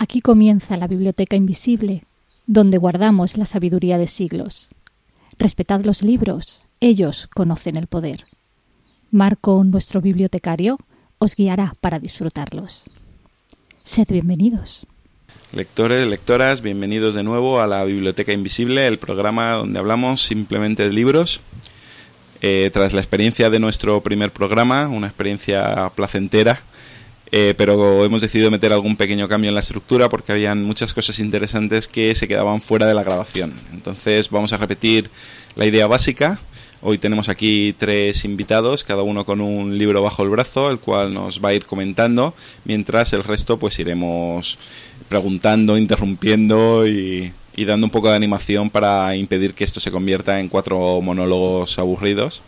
Aquí comienza la Biblioteca Invisible, donde guardamos la sabiduría de siglos. Respetad los libros, ellos conocen el poder. Marco, nuestro bibliotecario, os guiará para disfrutarlos. Sed bienvenidos. Lectores, lectoras, bienvenidos de nuevo a la Biblioteca Invisible, el programa donde hablamos simplemente de libros. Tras la experiencia de nuestro primer programa, una experiencia placentera, pero hemos decidido meter algún pequeño cambio en la estructura porque habían muchas cosas interesantes que se quedaban fuera de la grabación. Entonces vamos a repetir la idea básica. Hoy tenemos aquí 3 invitados, cada uno con un libro bajo el brazo, el cual nos va a ir comentando, mientras el resto pues iremos preguntando, interrumpiendo y dando un poco de animación para impedir que esto se convierta en 4 monólogos aburridos.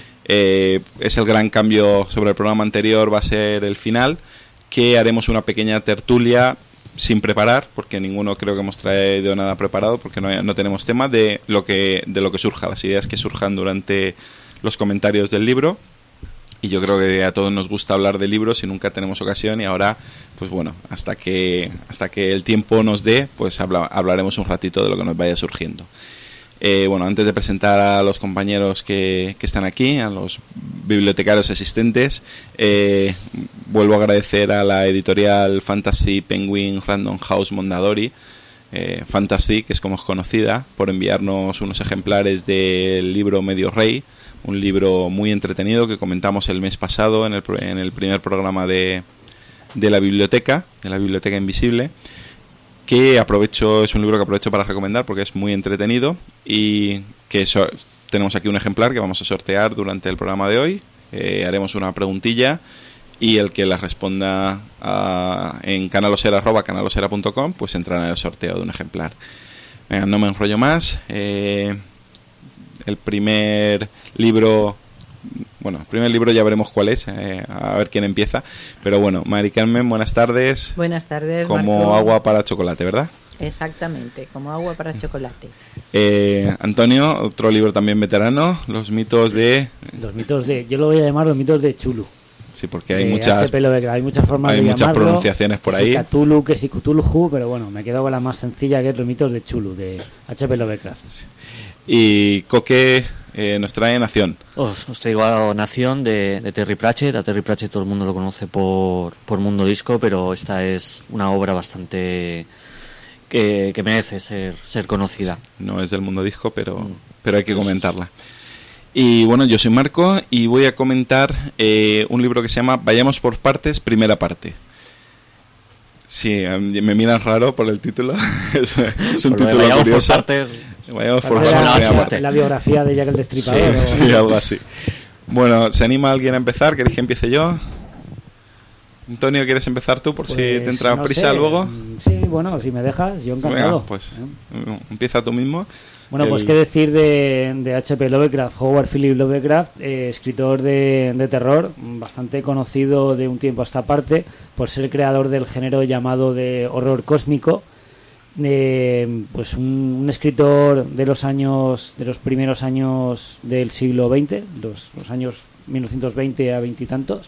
Es el gran cambio sobre el programa anterior, va a ser el final, que haremos una pequeña tertulia sin preparar, porque ninguno creo que hemos traído nada preparado, porque no tenemos tema, de lo que surja, las ideas que surjan durante los comentarios del libro. Y yo creo que a todos nos gusta hablar de libros y nunca tenemos ocasión, y ahora, pues bueno, hasta que el tiempo nos dé, pues hablaremos un ratito de lo que nos vaya surgiendo. Bueno, antes de presentar a los compañeros que están aquí, a los bibliotecarios asistentes, vuelvo a agradecer a la editorial Fantasy Penguin Random House Mondadori, Fantasy, que es como es conocida, por enviarnos unos ejemplares del libro Medio Rey, un libro muy entretenido que comentamos el mes pasado en el primer programa de la Biblioteca Invisible, que es un libro que aprovecho para recomendar porque es muy entretenido, y que tenemos aquí un ejemplar que vamos a sortear durante el programa de hoy. Haremos una preguntilla y el que la responda en canalosera@canalosera.com pues entrará en el sorteo de un ejemplar. Venga, no me enrollo más. El primer libro ya veremos cuál es, a ver quién empieza. Pero bueno, Mari Carmen, buenas tardes. Buenas tardes, Como Marco. Agua para chocolate, ¿verdad? Exactamente, como agua para chocolate. Antonio, otro libro también veterano, Los mitos de... Yo lo voy a llamar Los mitos de Chulu. Sí, porque hay muchas formas de llamarlo. Hay muchas pronunciaciones por ahí. Cthulhu, que si Cthulhu, pero bueno, me quedo con la más sencilla, que es Los mitos de Chulu, de H.P. Lovecraft. Sí. Y Coque nos trae Nación. Os traigo a Nación de Terry Pratchett. A Terry Pratchett todo el mundo lo conoce por Mundo Disco, pero esta es una obra bastante que merece ser conocida. No es del Mundo Disco, pero hay que comentarla. Y bueno, yo soy Marco y voy a comentar un libro que se llama Vayamos por partes, primera parte. Sí, me miran raro por el título. es un título Vayamos curioso. Por partes. Vayamos por partes. La biografía de Jack el Destripador. Sí, algo así. Bueno, ¿se anima alguien a empezar? ¿Queréis que empiece yo? Antonio, ¿quieres empezar tú por si te entra prisa luego? Sí, bueno, si me dejas, yo encantado. Venga, pues empieza tú mismo. Bueno, pues qué decir de H.P. Lovecraft, Howard Phillips Lovecraft, escritor de terror, bastante conocido de un tiempo a esta parte por ser creador del género llamado de horror cósmico. Pues un escritor de los primeros años del siglo XX, los años 1920 a 20 y tantos,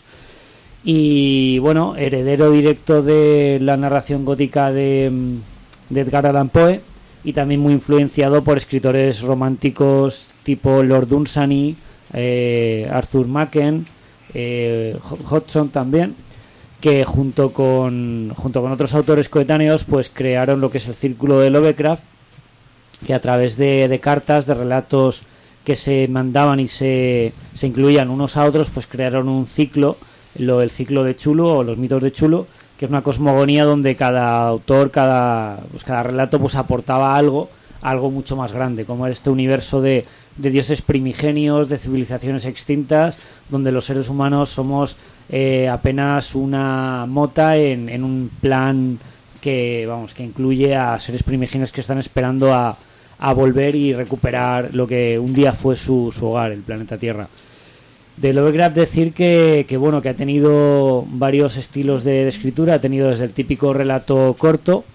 y bueno, heredero directo de la narración gótica de Edgar Allan Poe, y también muy influenciado por escritores románticos tipo Lord Dunsany, Arthur Machen, Hodgson también, que junto con otros autores coetáneos pues crearon lo que es el Círculo de Lovecraft, que a través de cartas, de relatos que se mandaban y se incluían unos a otros, pues crearon un ciclo, el ciclo de Chulu o los mitos de Chulu, que es una cosmogonía donde cada autor, cada relato pues aportaba algo mucho más grande, como este universo de dioses primigenios, de civilizaciones extintas, donde los seres humanos somos apenas una mota en un plan que incluye a seres primigenios que están esperando a volver y recuperar lo que un día fue su hogar, el planeta Tierra. De Lovecraft decir que ha tenido varios estilos de escritura. Ha tenido desde el típico relato corto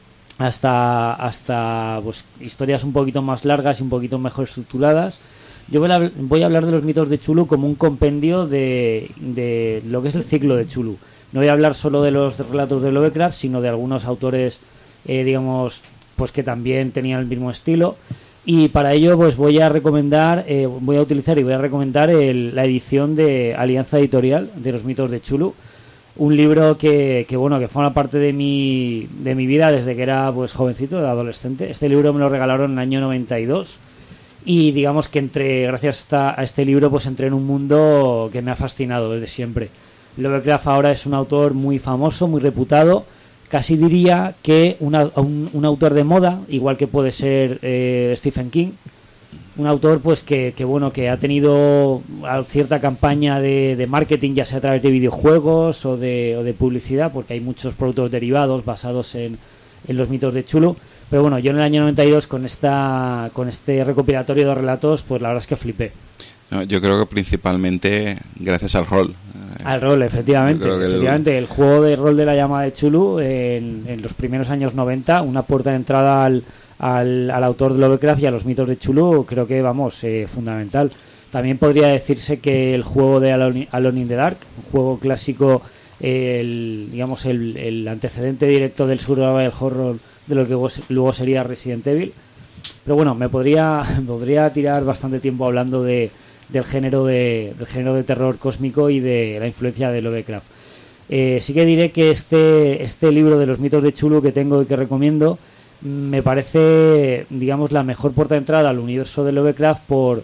hasta pues historias un poquito más largas y un poquito mejor estructuradas. Yo voy a hablar de los mitos de Chulu como un compendio de lo que es el ciclo de Chulu, No voy a hablar solo de los relatos de Lovecraft, sino de algunos autores, digamos, pues que también tenían el mismo estilo. Y para ello pues voy a recomendar, voy a recomendar la edición de Alianza Editorial de los mitos de Chulu, un libro que forma parte de mi vida desde que era pues jovencito, de adolescente. Este libro me lo regalaron en el año 92 y digamos que gracias a este libro pues entré en un mundo que me ha fascinado desde siempre. Lovecraft ahora es un autor muy famoso, muy reputado. Casi diría que un autor de moda, igual que puede ser Stephen King, un autor pues que ha tenido cierta campaña de marketing, ya sea a través de videojuegos o de publicidad, porque hay muchos productos derivados basados en los mitos de Chulu. Pero bueno, yo en el año 92 con este recopilatorio de relatos, pues la verdad es que flipé. No, yo creo que principalmente gracias al rol. Al rol, efectivamente. El juego de rol de la llamada de Chulu en los primeros años 90, una puerta de entrada al autor de Lovecraft y a los mitos de Chulu, creo que, fundamental. También podría decirse que el juego de Alone in the Dark, un juego clásico, el antecedente directo del survival horror de lo que luego sería Resident Evil. Pero bueno, me podría tirar bastante tiempo hablando del género de terror cósmico y de la influencia de Lovecraft. Sí que diré que este libro de los mitos de Chulu que tengo y que recomiendo me parece, digamos, la mejor puerta de entrada al universo de Lovecraft por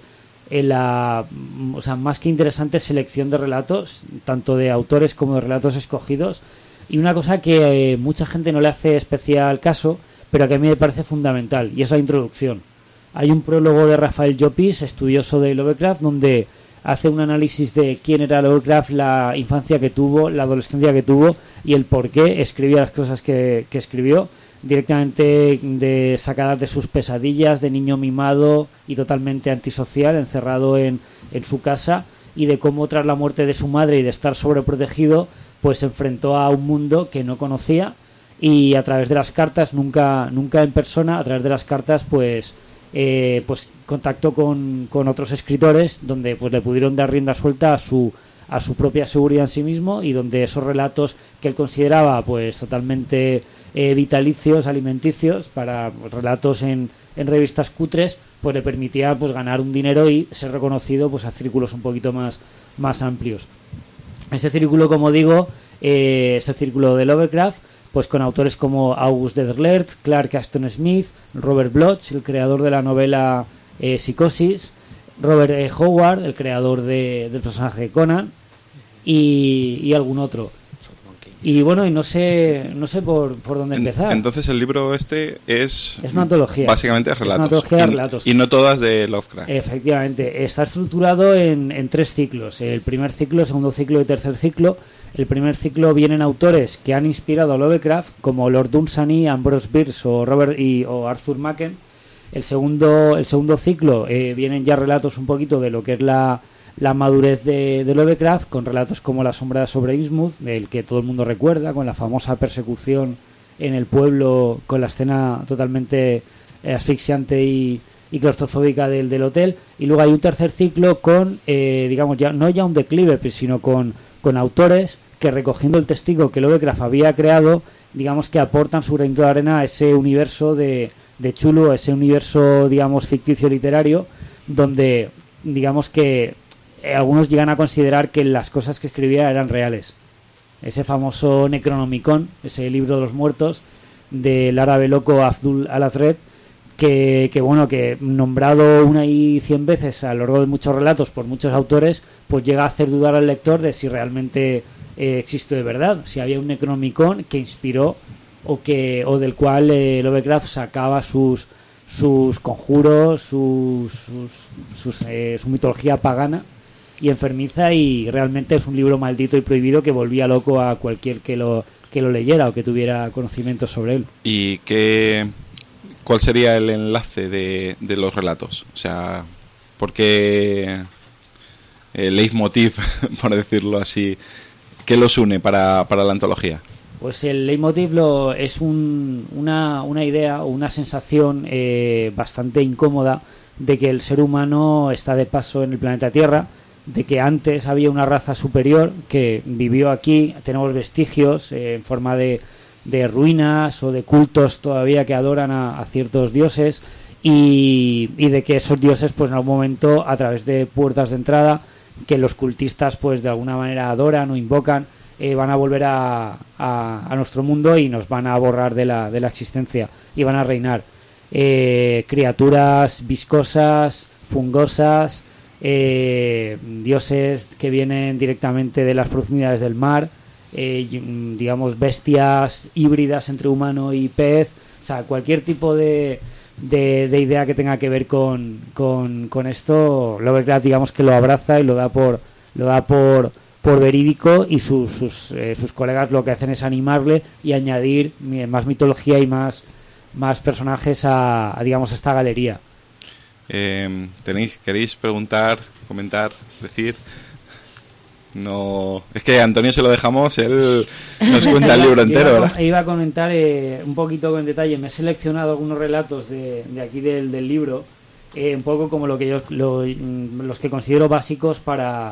más que interesante selección de relatos, tanto de autores como de relatos escogidos, y una cosa que mucha gente no le hace especial caso, pero que a mí me parece fundamental, y es la introducción. Hay un prólogo de Rafael Llopis, estudioso de Lovecraft, donde hace un análisis de quién era Lovecraft, la infancia que tuvo, la adolescencia que tuvo y el por qué escribía las cosas que escribió, directamente sacadas de sus pesadillas de niño mimado y totalmente antisocial, encerrado en su casa, y de cómo tras la muerte de su madre y de estar sobreprotegido, pues se enfrentó a un mundo que no conocía, y a través de las cartas, nunca en persona, a través de las cartas pues contactó con otros escritores donde pues le pudieron dar rienda suelta a su propia seguridad en sí mismo, y donde esos relatos que él consideraba pues totalmente vitalicios, alimenticios, para relatos en revistas cutres, pues le permitía pues ganar un dinero y ser reconocido pues a círculos un poquito más amplios. Este círculo, como digo, es el círculo de Lovecraft, pues con autores como August Derleth, Clark Ashton Smith, Robert Bloch, el creador de la novela Psicosis, Robert Howard, el creador del personaje de Conan, y algún otro. Y bueno, y no sé por dónde empezar. Entonces el libro es una antología. Básicamente es relatos. Es una antología de relatos. Y no todas de Lovecraft. Efectivamente. Está estructurado en 3 ciclos. El primer ciclo, el segundo ciclo y el tercer ciclo. El primer ciclo vienen autores que han inspirado a Lovecraft, como Lord Dunsany, Ambrose Bierce o Arthur Machen. El segundo ciclo vienen ya relatos un poquito de lo que es la madurez de Lovecraft, con relatos como La sombra sobre Innsmouth, del que todo el mundo recuerda, con la famosa persecución en el pueblo, con la escena totalmente asfixiante y claustrofóbica del hotel. Y luego hay un tercer ciclo con, digamos, no ya un declive, sino con autores que, recogiendo el testigo que Lovecraft había creado, digamos que aportan su granito de arena a ese universo de Chulu, ese universo, digamos, ficticio literario, donde, digamos que algunos llegan a considerar que las cosas que escribía eran reales. Ese famoso Necronomicon, ese libro de los muertos del árabe loco Abdul al-Azred, que nombrado 100 veces a lo largo de muchos relatos por muchos autores, pues llega a hacer dudar al lector de si realmente existió de verdad, si había un Necronomicon que inspiró o del cual Lovecraft sacaba sus conjuros, su mitología pagana y enfermiza, y realmente es un libro maldito y prohibido que volvía loco a cualquier que lo leyera o que tuviera conocimiento sobre él. ¿Y cuál sería el enlace de los relatos? O sea, ¿por qué el leitmotiv, por decirlo así, qué los une para la antología? Pues el leitmotiv es una idea o una sensación bastante incómoda de que el ser humano está de paso en el planeta Tierra, de que antes había una raza superior que vivió aquí. Tenemos vestigios en forma de ruinas o de cultos todavía que adoran a ciertos dioses, y de que esos dioses, pues en algún momento, a través de puertas de entrada que los cultistas pues de alguna manera adoran o invocan, van a volver a nuestro mundo y nos van a borrar de la existencia, y van a reinar criaturas viscosas, fungosas, dioses que vienen directamente de las profundidades del mar, digamos bestias híbridas entre humano y pez. O sea, cualquier tipo de idea que tenga que ver con esto, Lovecraft, digamos, que lo abraza y lo da por verídico, y sus colegas lo que hacen es animarle y añadir más mitología y más personajes a digamos, esta galería. ¿Queréis preguntar, comentar, decir? No, es que a Antonio se lo dejamos, él nos cuenta el libro entero, ¿verdad? Iba a comentar un poquito con detalle. Me he seleccionado algunos relatos de aquí del libro, un poco como los que considero básicos para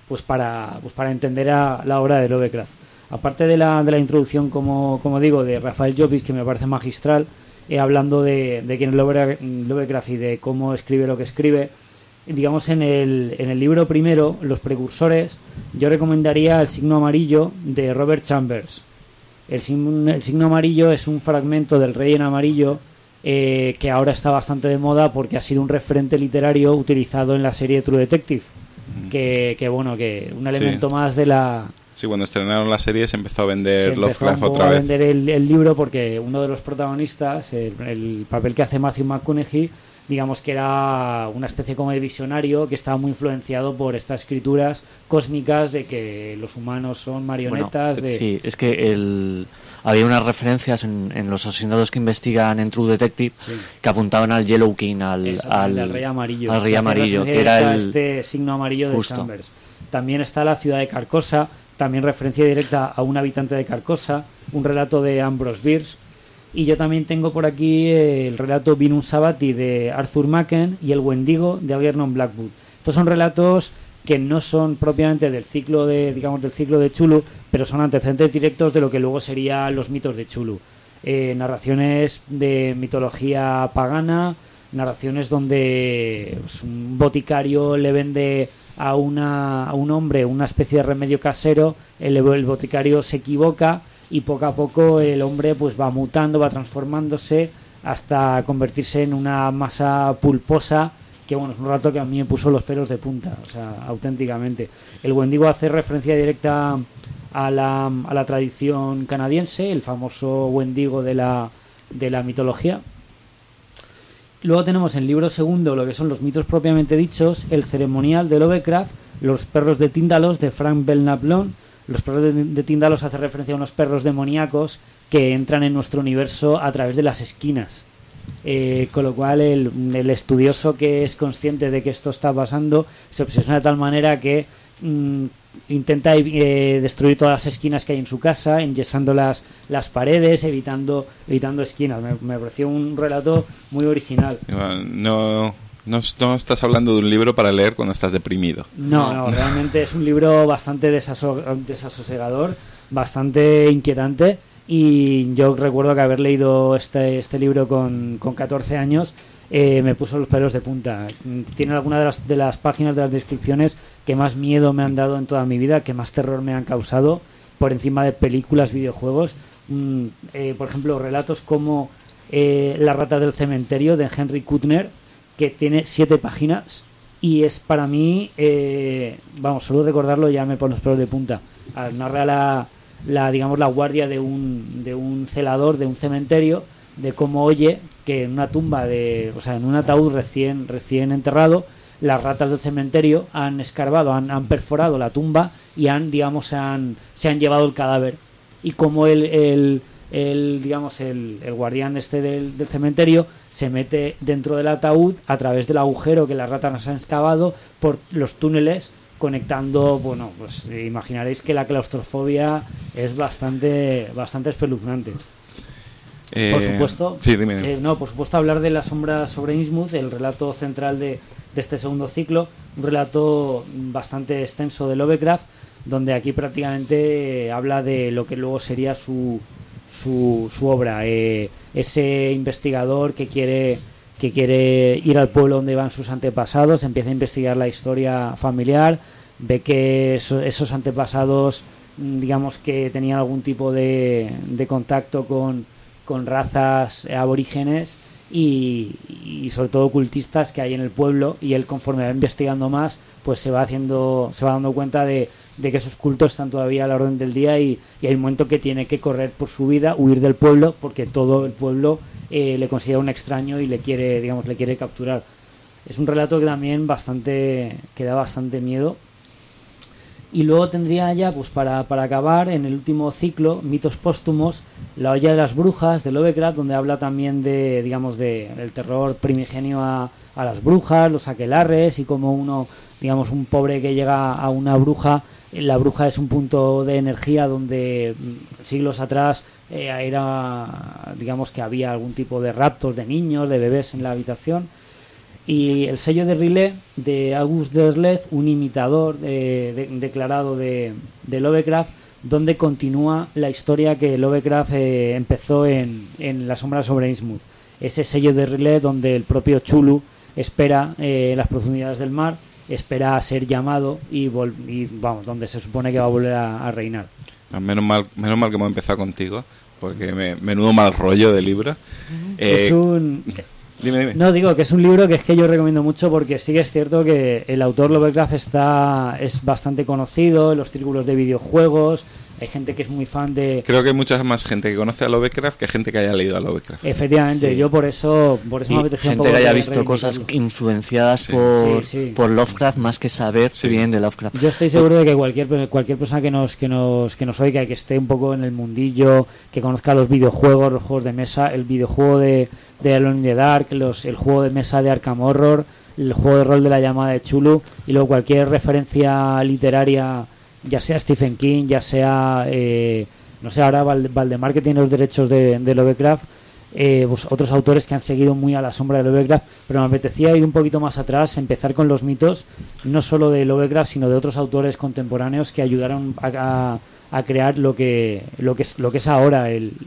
entender a la obra de Lovecraft. Aparte de la introducción, como digo, de Rafael Llopis, que me parece magistral, hablando de quién es Lovecraft y de cómo escribe lo que escribe. Digamos, en el libro primero, Los precursores, yo recomendaría El signo amarillo de Robert Chambers. El signo amarillo es un fragmento del Rey en amarillo, que ahora está bastante de moda porque ha sido un referente literario utilizado en la serie True Detective, que un elemento más de la... Sí, cuando estrenaron la serie se empezó a vender Lovecraft otra vez. Vender el libro, porque uno de los protagonistas, el papel que hace Matthew McConaughey, digamos que era una especie como de visionario que estaba muy influenciado por estas escrituras cósmicas de que los humanos son marionetas. Sí, es que había unas referencias en los asesinatos que investigan en True Detective, sí, que apuntaban al Yellow King, al Rey Amarillo. Al Rey Amarillo, que era este signo amarillo de Chambers. También está la ciudad de Carcosa, también referencia directa a un habitante de Carcosa, un relato de Ambrose Bierce. Y yo también tengo por aquí el relato Vinum Sabbati de Arthur Machen y El Wendigo de Algernon Blackwood. Estos son relatos que no son propiamente del ciclo de Chulu, pero son antecedentes directos de lo que luego serían los mitos de Chulu. Narraciones de mitología pagana, narraciones donde un boticario le vende a un hombre una especie de remedio casero, el boticario se equivoca, y poco a poco el hombre pues va mutando, va transformándose hasta convertirse en una masa pulposa, que es un rato que a mí me puso los pelos de punta, o sea, auténticamente. El Wendigo hace referencia directa a la tradición canadiense, el famoso Wendigo de la mitología. Luego tenemos en el libro segundo lo que son los mitos propiamente dichos, El ceremonial de Lovecraft, Los perros de Tíndalos de Frank Belknap Long. Los perros de Tíndalos hace referencia a unos perros demoníacos que entran en nuestro universo a través de las esquinas. Con lo cual el estudioso que es consciente de que esto está pasando se obsesiona de tal manera que intenta destruir todas las esquinas que hay en su casa, enyesando las paredes, evitando esquinas. Me pareció un relato muy original. No estás hablando de un libro para leer cuando estás deprimido. No, realmente es un libro bastante desasosegador, bastante inquietante, y yo recuerdo que haber leído este libro con 14 años me puso los pelos de punta. Tiene algunas de las páginas de las descripciones que más miedo me han dado en toda mi vida, que más terror me han causado, por encima de películas, videojuegos. Por ejemplo, relatos como Las ratas del cementerio de Henry Kuttner, que tiene 7 páginas y es para mí, solo recordarlo ya me pone los pelos de punta. Narra la guardia de un celador de un cementerio, de cómo oye que en una tumba en un ataúd recién enterrado, las ratas del cementerio han escarbado, han perforado la tumba y se han llevado el cadáver, y como el guardián del cementerio se mete dentro del ataúd a través del agujero que las ratas han excavado por los túneles, conectando. Pues imaginaréis que la claustrofobia es bastante espeluznante. Por supuesto, sí, dime. Por supuesto, hablar de La sombra sobre Innsmouth, el relato central de este segundo ciclo, un relato bastante extenso de Lovecraft, donde aquí prácticamente habla de lo que luego sería su obra, ese investigador que quiere ir al pueblo donde van sus antepasados, empieza a investigar la historia familiar, ve que esos antepasados, digamos que tenían algún tipo de contacto con razas aborígenes y sobre todo ocultistas que hay en el pueblo, y él, conforme va investigando más, pues se va dando cuenta de que esos cultos están todavía a la orden del día, y hay un momento que tiene que correr por su vida, huir del pueblo, porque todo el pueblo le considera un extraño y le quiere capturar. Es un relato que también que da bastante miedo. Y luego tendría ya, pues para acabar, en el último ciclo, Mitos póstumos, La olla de las brujas de Lovecraft, donde habla también del terror primigenio a las brujas, los aquelarres, y como un pobre que llega a una bruja, la bruja es un punto de energía donde siglos atrás digamos que había algún tipo de raptos de niños, de bebés en la habitación. Y el sello de Riley de August Derleth, un imitador declarado de Lovecraft, donde continúa la historia que Lovecraft empezó en La sombra sobre Innsmouth. Ese sello de Riley donde el propio Chulu espera en las profundidades del mar, espera a ser llamado y donde se supone que va a volver a reinar. Menos mal que hemos empezado contigo, porque menudo mal rollo de libro. Dime. No, digo que es un libro que yo recomiendo mucho, porque sí que es cierto que el autor Lovecraft es bastante conocido en los círculos de videojuegos. Hay gente que es muy fan de... Creo que hay mucha más gente que conoce a Lovecraft que gente que haya leído a Lovecraft. Efectivamente, sí. Yo por eso me apetecía un poco... Gente que haya visto cosas influenciadas por Lovecraft, más que saber si vienen de Lovecraft. Yo estoy seguro de que cualquier persona que nos oiga, que esté un poco en el mundillo, que conozca los videojuegos, los juegos de mesa, el videojuego de Alone in the Dark, el juego de mesa de Arkham Horror, el juego de rol de La llamada de Chulu, y luego cualquier referencia literaria, ya sea Stephen King, ya sea no sé, ahora Valdemar, que tiene los derechos de Lovecraft, pues otros autores que han seguido muy a la sombra de Lovecraft, pero me apetecía ir un poquito más atrás, empezar con los mitos, no solo de Lovecraft, sino de otros autores contemporáneos que ayudaron a crear lo que es ahora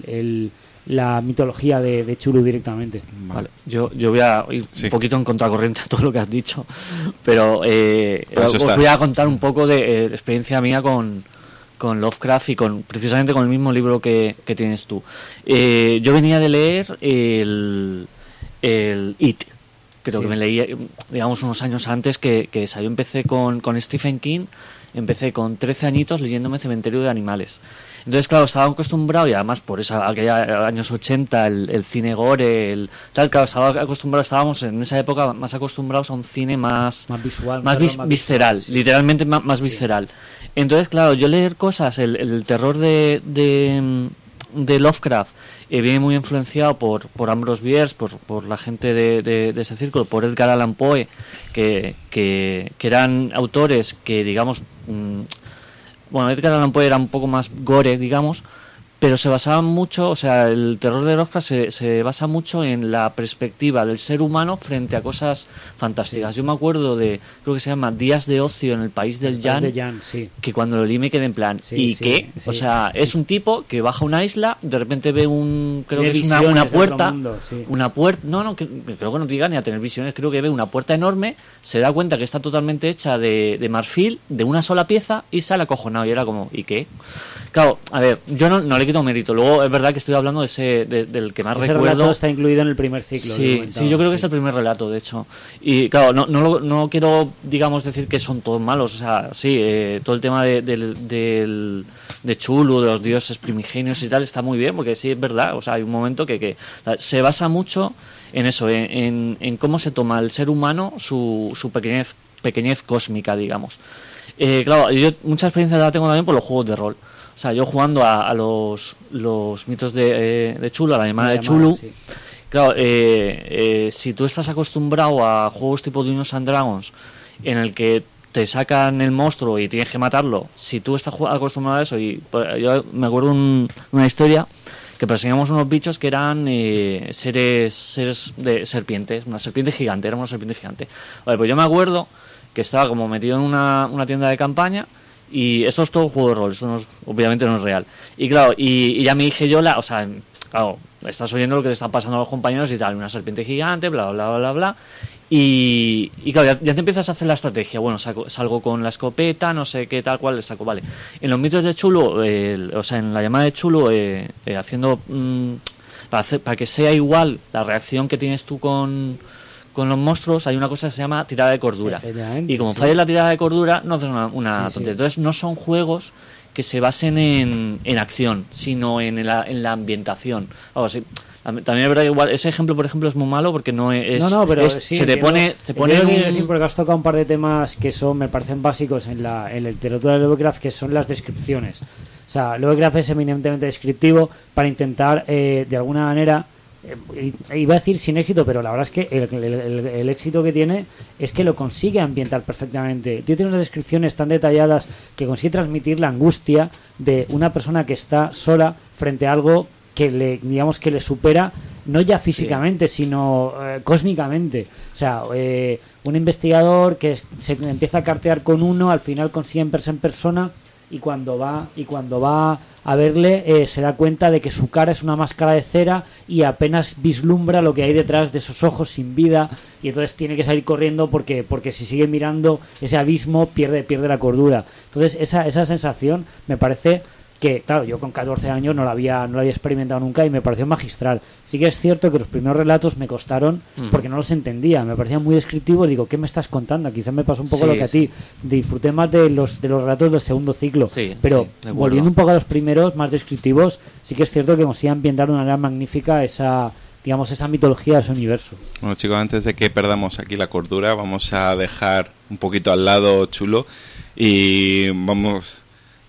la mitología de Chulu directamente. Vale. Yo voy a ir un poquito en contracorriente a todo lo que has dicho, pero os voy a contar un poco de experiencia mía con Lovecraft y precisamente con el mismo libro que tienes tú. Yo venía de leer el It. Creo que me leí, digamos, unos años antes que salió. Empecé con Stephen King. Empecé con 13 añitos leyéndome Cementerio de Animales. Entonces, claro, estaba acostumbrado, y además por aquellos años 80, el cine gore, estábamos en esa época más acostumbrados a un cine más visual, más visceral, sí. Literalmente más visceral. Entonces, claro, yo leer cosas, el terror de Lovecraft viene muy influenciado por Ambrose Bierce, por la gente de ese círculo, por Edgar Allan Poe, que eran autores que, digamos, Edgar Allan Poe era un poco más gore, digamos, pero se basaban mucho, o sea, el terror de Lovecraft se basa mucho en la perspectiva del ser humano frente a cosas fantásticas. Sí. Yo me acuerdo creo que se llama Días de ocio en el país del Jan, sí. Que cuando lo leí me quedé en plan, ¿y qué? Sí. O sea, es un tipo que baja a una isla, de repente ve creo que es una puerta, una puerta, creo que no llega ni a tener visiones, creo que ve una puerta enorme, se da cuenta que está totalmente hecha de marfil, de una sola pieza, y sale acojonado, y era como, ¿y qué? Claro, a ver, yo no le quito mérito. Luego es verdad que estoy hablando del que más recuerdo. Relato está incluido en el primer ciclo. Sí, yo creo que es el primer relato, de hecho. Y claro, no quiero, digamos, decir que son todos malos. O sea, sí, todo el tema de Chulu, de los dioses primigenios y tal, está muy bien, porque sí es verdad. O sea, hay un momento que se basa mucho en eso, en cómo se toma el ser humano su pequeñez cósmica, digamos. Claro, yo mucha experiencia la tengo también por los juegos de rol. O sea, yo jugando a los mitos de Chulu, a la llamada de Chulu, sí. Claro, si tú estás acostumbrado a juegos tipo Dungeons and Dragons, en el que te sacan el monstruo y tienes que matarlo, si tú estás acostumbrado a eso, y yo me acuerdo una historia que perseguíamos unos bichos que eran seres de serpientes, una serpiente gigante, era una serpiente gigante. Vale, pues yo me acuerdo que estaba como metido en una tienda de campaña, y esto es todo juego de rol, esto obviamente no es real. Y claro, y ya me dije yo, claro, estás oyendo lo que le están pasando a los compañeros y tal, una serpiente gigante, bla, bla, bla, bla, bla. Y claro, ya te empiezas a hacer la estrategia. Bueno, salgo con la escopeta, no sé qué tal cual le saco, vale. En los mitos de Chulu, en la llamada de Chulu, haciendo para que sea igual la reacción que tienes tú con los monstruos, hay una cosa que se llama tirada de cordura. Y como falles la tirada de cordura, no haces una tontería. Entonces no son juegos que se basen en acción, sino en la ambientación. Vamos, sí. También es verdad que igual ese ejemplo, por ejemplo, es muy malo porque no es... pero sí, se te pone porque has tocado un par de temas que me parecen básicos en la literatura de Lovecraft, que son las descripciones. O sea, Lovecraft es eminentemente descriptivo para intentar, de alguna manera... iba a decir sin éxito, pero la verdad es que el éxito que tiene es que lo consigue ambientar perfectamente. Tiene unas descripciones tan detalladas que consigue transmitir la angustia de una persona que está sola frente a algo que le supera, no ya físicamente, sino cósmicamente. O sea, un investigador que se empieza a cartear con uno, al final consigue verse en persona, y cuando va a verle se da cuenta de que su cara es una máscara de cera y apenas vislumbra lo que hay detrás de esos ojos sin vida, y entonces tiene que salir corriendo porque si sigue mirando ese abismo pierde la cordura. Entonces esa sensación me parece que, claro, yo con 14 años no la había experimentado nunca y me pareció magistral. Sí que es cierto que los primeros relatos me costaron porque no los entendía, me parecían muy descriptivos. Digo, ¿qué me estás contando? Quizás me pasó un poco lo que a ti. Disfruté más de los relatos del segundo ciclo, pero volviendo un poco a los primeros, más descriptivos, sí que es cierto que consiguen ambientar de una manera magnífica esa mitología de ese universo. Bueno, chicos, antes de que perdamos aquí la cordura, vamos a dejar un poquito al lado Chulo y vamos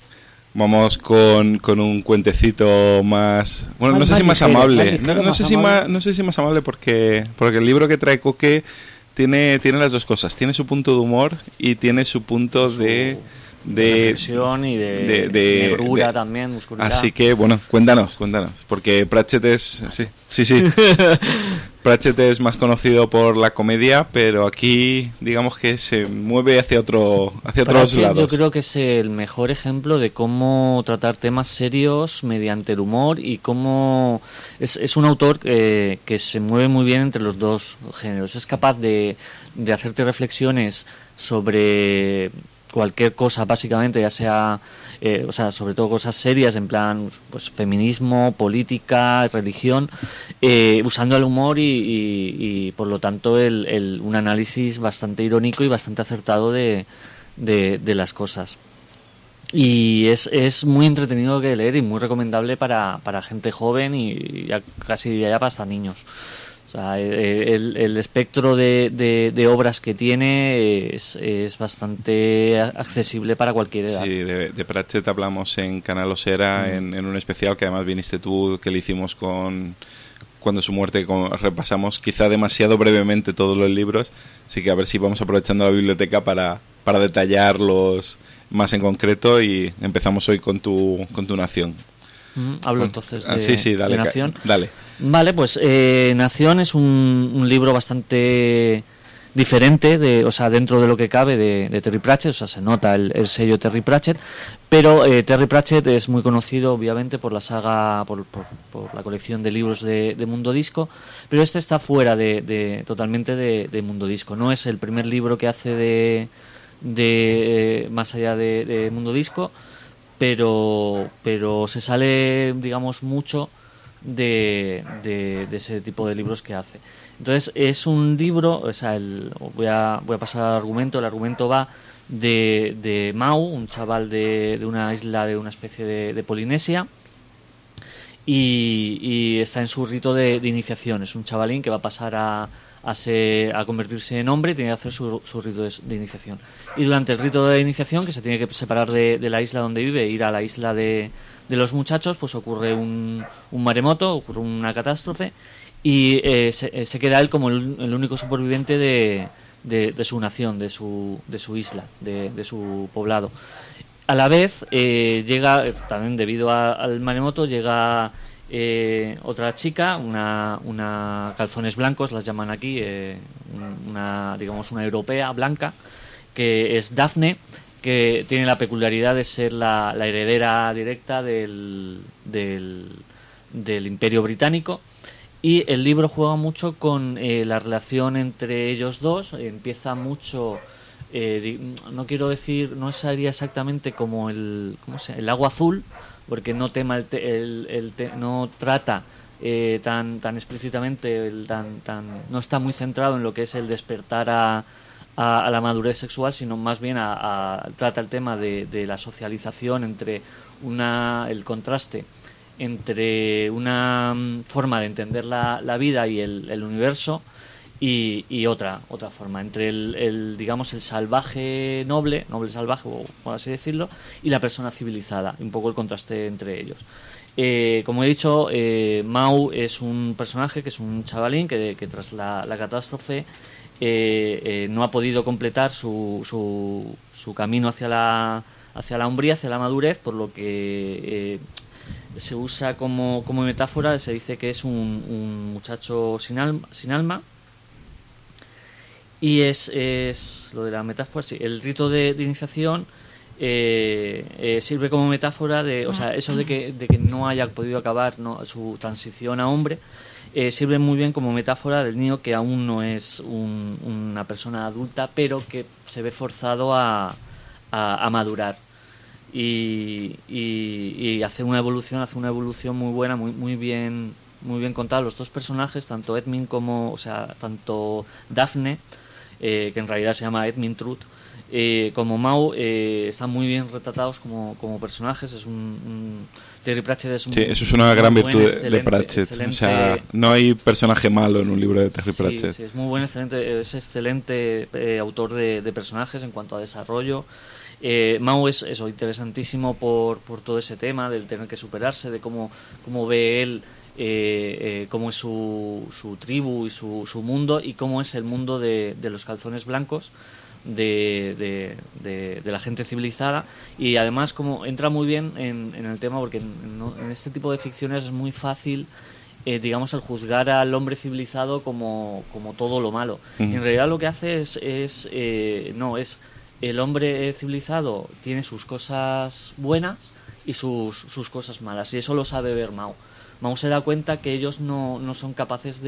con un cuentecito más, bueno, no sé si más amable, no sé si más amable porque el libro que trae Coque tiene las dos cosas, tiene su punto de humor y tiene su punto de reflexión y de negrura también, muscular. Así que, bueno, cuéntanos, porque Pratchett es... Sí. Pratchett es más conocido por la comedia, pero aquí, digamos que se mueve hacia otros lados. Yo creo que es el mejor ejemplo de cómo tratar temas serios mediante el humor, y cómo es un autor que se mueve muy bien entre los dos géneros. Es capaz de hacerte reflexiones sobre cualquier cosa, básicamente, ya sea sobre todo cosas serias en plan pues feminismo, política, religión, usando el humor y por lo tanto un análisis bastante irónico y bastante acertado de las cosas. Y es muy entretenido que leer y muy recomendable para gente joven y ya casi ya para hasta niños. O sea, el espectro de obras que tiene es bastante accesible para cualquier edad. Sí, de Pratchett hablamos en Canal Osera, en un especial que además viniste tú, que le hicimos cuando su muerte, repasamos quizá demasiado brevemente todos los libros, así que a ver si vamos aprovechando la biblioteca para detallarlos más en concreto, y empezamos hoy con tu Nación. Hablo entonces dale, de Nación. Dale. Vale, pues Nación es un libro bastante diferente, dentro de lo que cabe de Terry Pratchett. O sea, se nota el sello Terry Pratchett, pero Terry Pratchett es muy conocido obviamente por la saga, por la colección de libros de Mundo Disco, pero este está fuera totalmente de Mundo Disco. No es el primer libro que hace de más allá de Mundo Disco, pero se sale, digamos, mucho de ese tipo de libros que hace. Entonces es un libro, voy a pasar al argumento. El argumento va de Mau, un chaval de una isla de una especie de Polinesia, y está en su rito de iniciación. Es un chavalín que va a pasar a convertirse en hombre y tiene que hacer su rito de iniciación. Y durante el rito de iniciación, que se tiene que separar de la isla donde vive e ir a la isla de los muchachos, pues ocurre un maremoto, ocurre una catástrofe, y se queda él como el único superviviente de su nación, de su isla, de su poblado. A la vez llega, también debido al maremoto, llega otra chica, una calzones blancos, las llaman aquí, una europea blanca, que es Daphne, que tiene la peculiaridad de ser la heredera directa del Imperio Británico. Y el libro juega mucho con la relación entre ellos dos. Empieza mucho, no quiero decir, no sería exactamente como el lago azul, porque no no trata tan explícitamente, no está muy centrado en lo que es el despertar a la madurez sexual, sino más bien trata el tema de la socialización, entre el contraste entre una forma de entender la vida y el universo y otra forma, entre el salvaje noble salvaje, o por así decirlo, y la persona civilizada, un poco el contraste entre ellos. Como he dicho, Mau es un personaje que es un chavalín que tras la catástrofe no ha podido completar su camino hacia la hombría, hacia la madurez, por lo que se usa como metáfora, se dice que es un muchacho sin alma. Y es lo de la metáfora, sí, el rito de iniciación sirve como metáfora de, eso de que no haya podido acabar su transición a hombre, sirve muy bien como metáfora del niño que aún no es una persona adulta, pero que se ve forzado a madurar. Y hace una evolución muy buena, muy bien contada. Los dos personajes, tanto Edmund tanto Daphne, que en realidad se llama Edmund Truth, como Mau, están muy bien retratados como personajes. Terry Pratchett eso es una gran virtud de Pratchett. No hay personaje malo en un libro de Terry Pratchett. Sí, es muy buen, es excelente autor de personajes en cuanto a desarrollo. Mau es interesantísimo por todo ese tema del tener que superarse, de cómo ve él cómo es su tribu y su mundo, y cómo es el mundo de los calzones blancos, de la gente civilizada. Y además como entra muy bien en el tema, porque en este tipo de ficciones es muy fácil el juzgar al hombre civilizado como todo lo malo. Y en realidad lo que hace es el hombre civilizado tiene sus cosas buenas y sus cosas malas, y eso lo sabe ver Mau. Mau se da cuenta que ellos no son capaces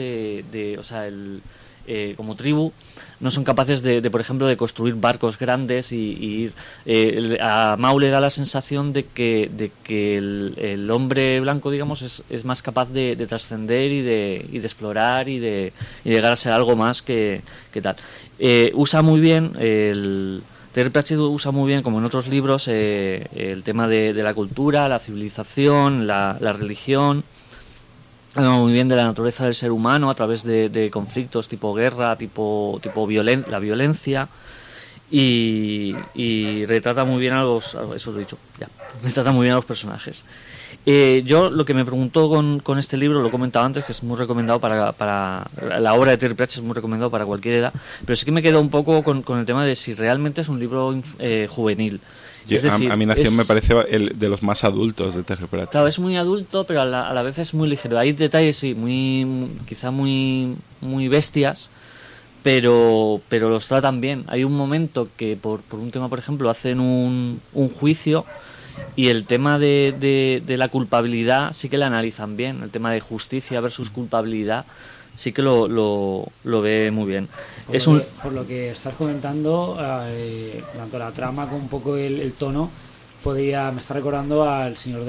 como tribu, no son capaces por ejemplo, de construir barcos grandes y ir. A Mau le da la sensación de que el hombre blanco, es más capaz de trascender y de explorar y de llegar a ser algo más que tal. Usa muy bien Terry Pratchett usa muy bien, como en otros libros, el tema de la cultura, la civilización, la religión, muy bien de la naturaleza del ser humano a través de conflictos tipo guerra, tipo la violencia, y retrata muy bien eso lo he dicho ya, retrata muy bien a los personajes. Yo lo que me preguntó con este libro, lo he comentado antes, que es muy recomendado para la obra de Terry Pratchett, es muy recomendado para cualquier edad, pero sí que me quedo un poco con el tema de si realmente es un libro juvenil. Es decir, a mi nación me parece el de los más adultos de Terry Pratchett. Claro, es muy adulto, pero a la vez es muy ligero. Hay detalles, sí, quizá muy bestias, pero los tratan bien. Hay un momento que por un tema, por ejemplo, hacen un juicio, y el tema de la culpabilidad sí que la analizan bien. El tema de justicia versus culpabilidad sí que lo ve muy bien. Por lo que estás comentando, tanto la trama como un poco el tono, me está recordando al Señor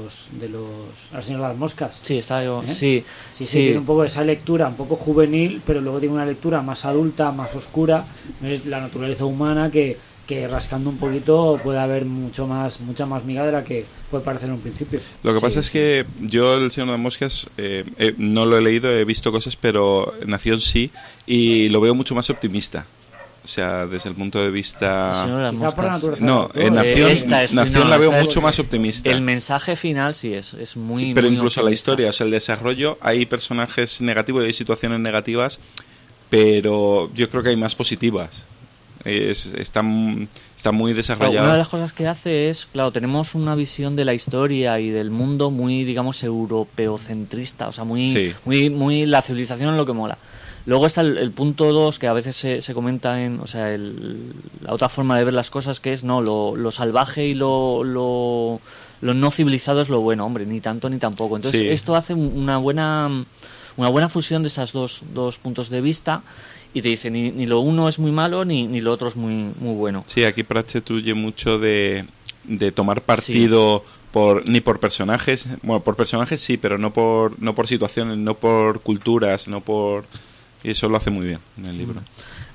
al Señor de las Moscas. Sí, está yo. Sí, tiene un poco esa lectura un poco juvenil, pero luego tiene una lectura más adulta, más oscura, la naturaleza humana, que rascando un poquito puede haber mucha más miga de la que puede parecer en un principio. Lo que pasa es que yo El Señor de las Moscas no lo he leído, he visto cosas, pero Nación sí, y lo veo mucho más optimista. O sea, desde el punto de vista... Quizá por la naturaleza. No, Nación la veo mucho más optimista. El mensaje final sí es muy... Pero muy incluso optimista. La historia, el desarrollo, hay personajes negativos y hay situaciones negativas, pero yo creo que hay más positivas. Está muy Claro, desarrollado. una de las cosas que hace es, claro, tenemos una visión de la historia y del mundo muy, digamos, europeocentrista, o sea, Sí. muy la civilización es lo que mola. Luego está el punto 2, que a veces se comenta o sea, la otra forma de ver las cosas, que es, no, lo salvaje y lo no civilizado es lo bueno, hombre, ni tanto ni tampoco. Entonces, Sí. esto hace una buena fusión de estos dos puntos de vista, y te dice, ni lo uno es muy malo, ni lo otro es muy bueno. Sí, aquí Pratchett huye mucho de tomar partido ni por personajes. Bueno, por personajes sí, pero no por situaciones, no por culturas, no por... Y eso lo hace muy bien en el libro.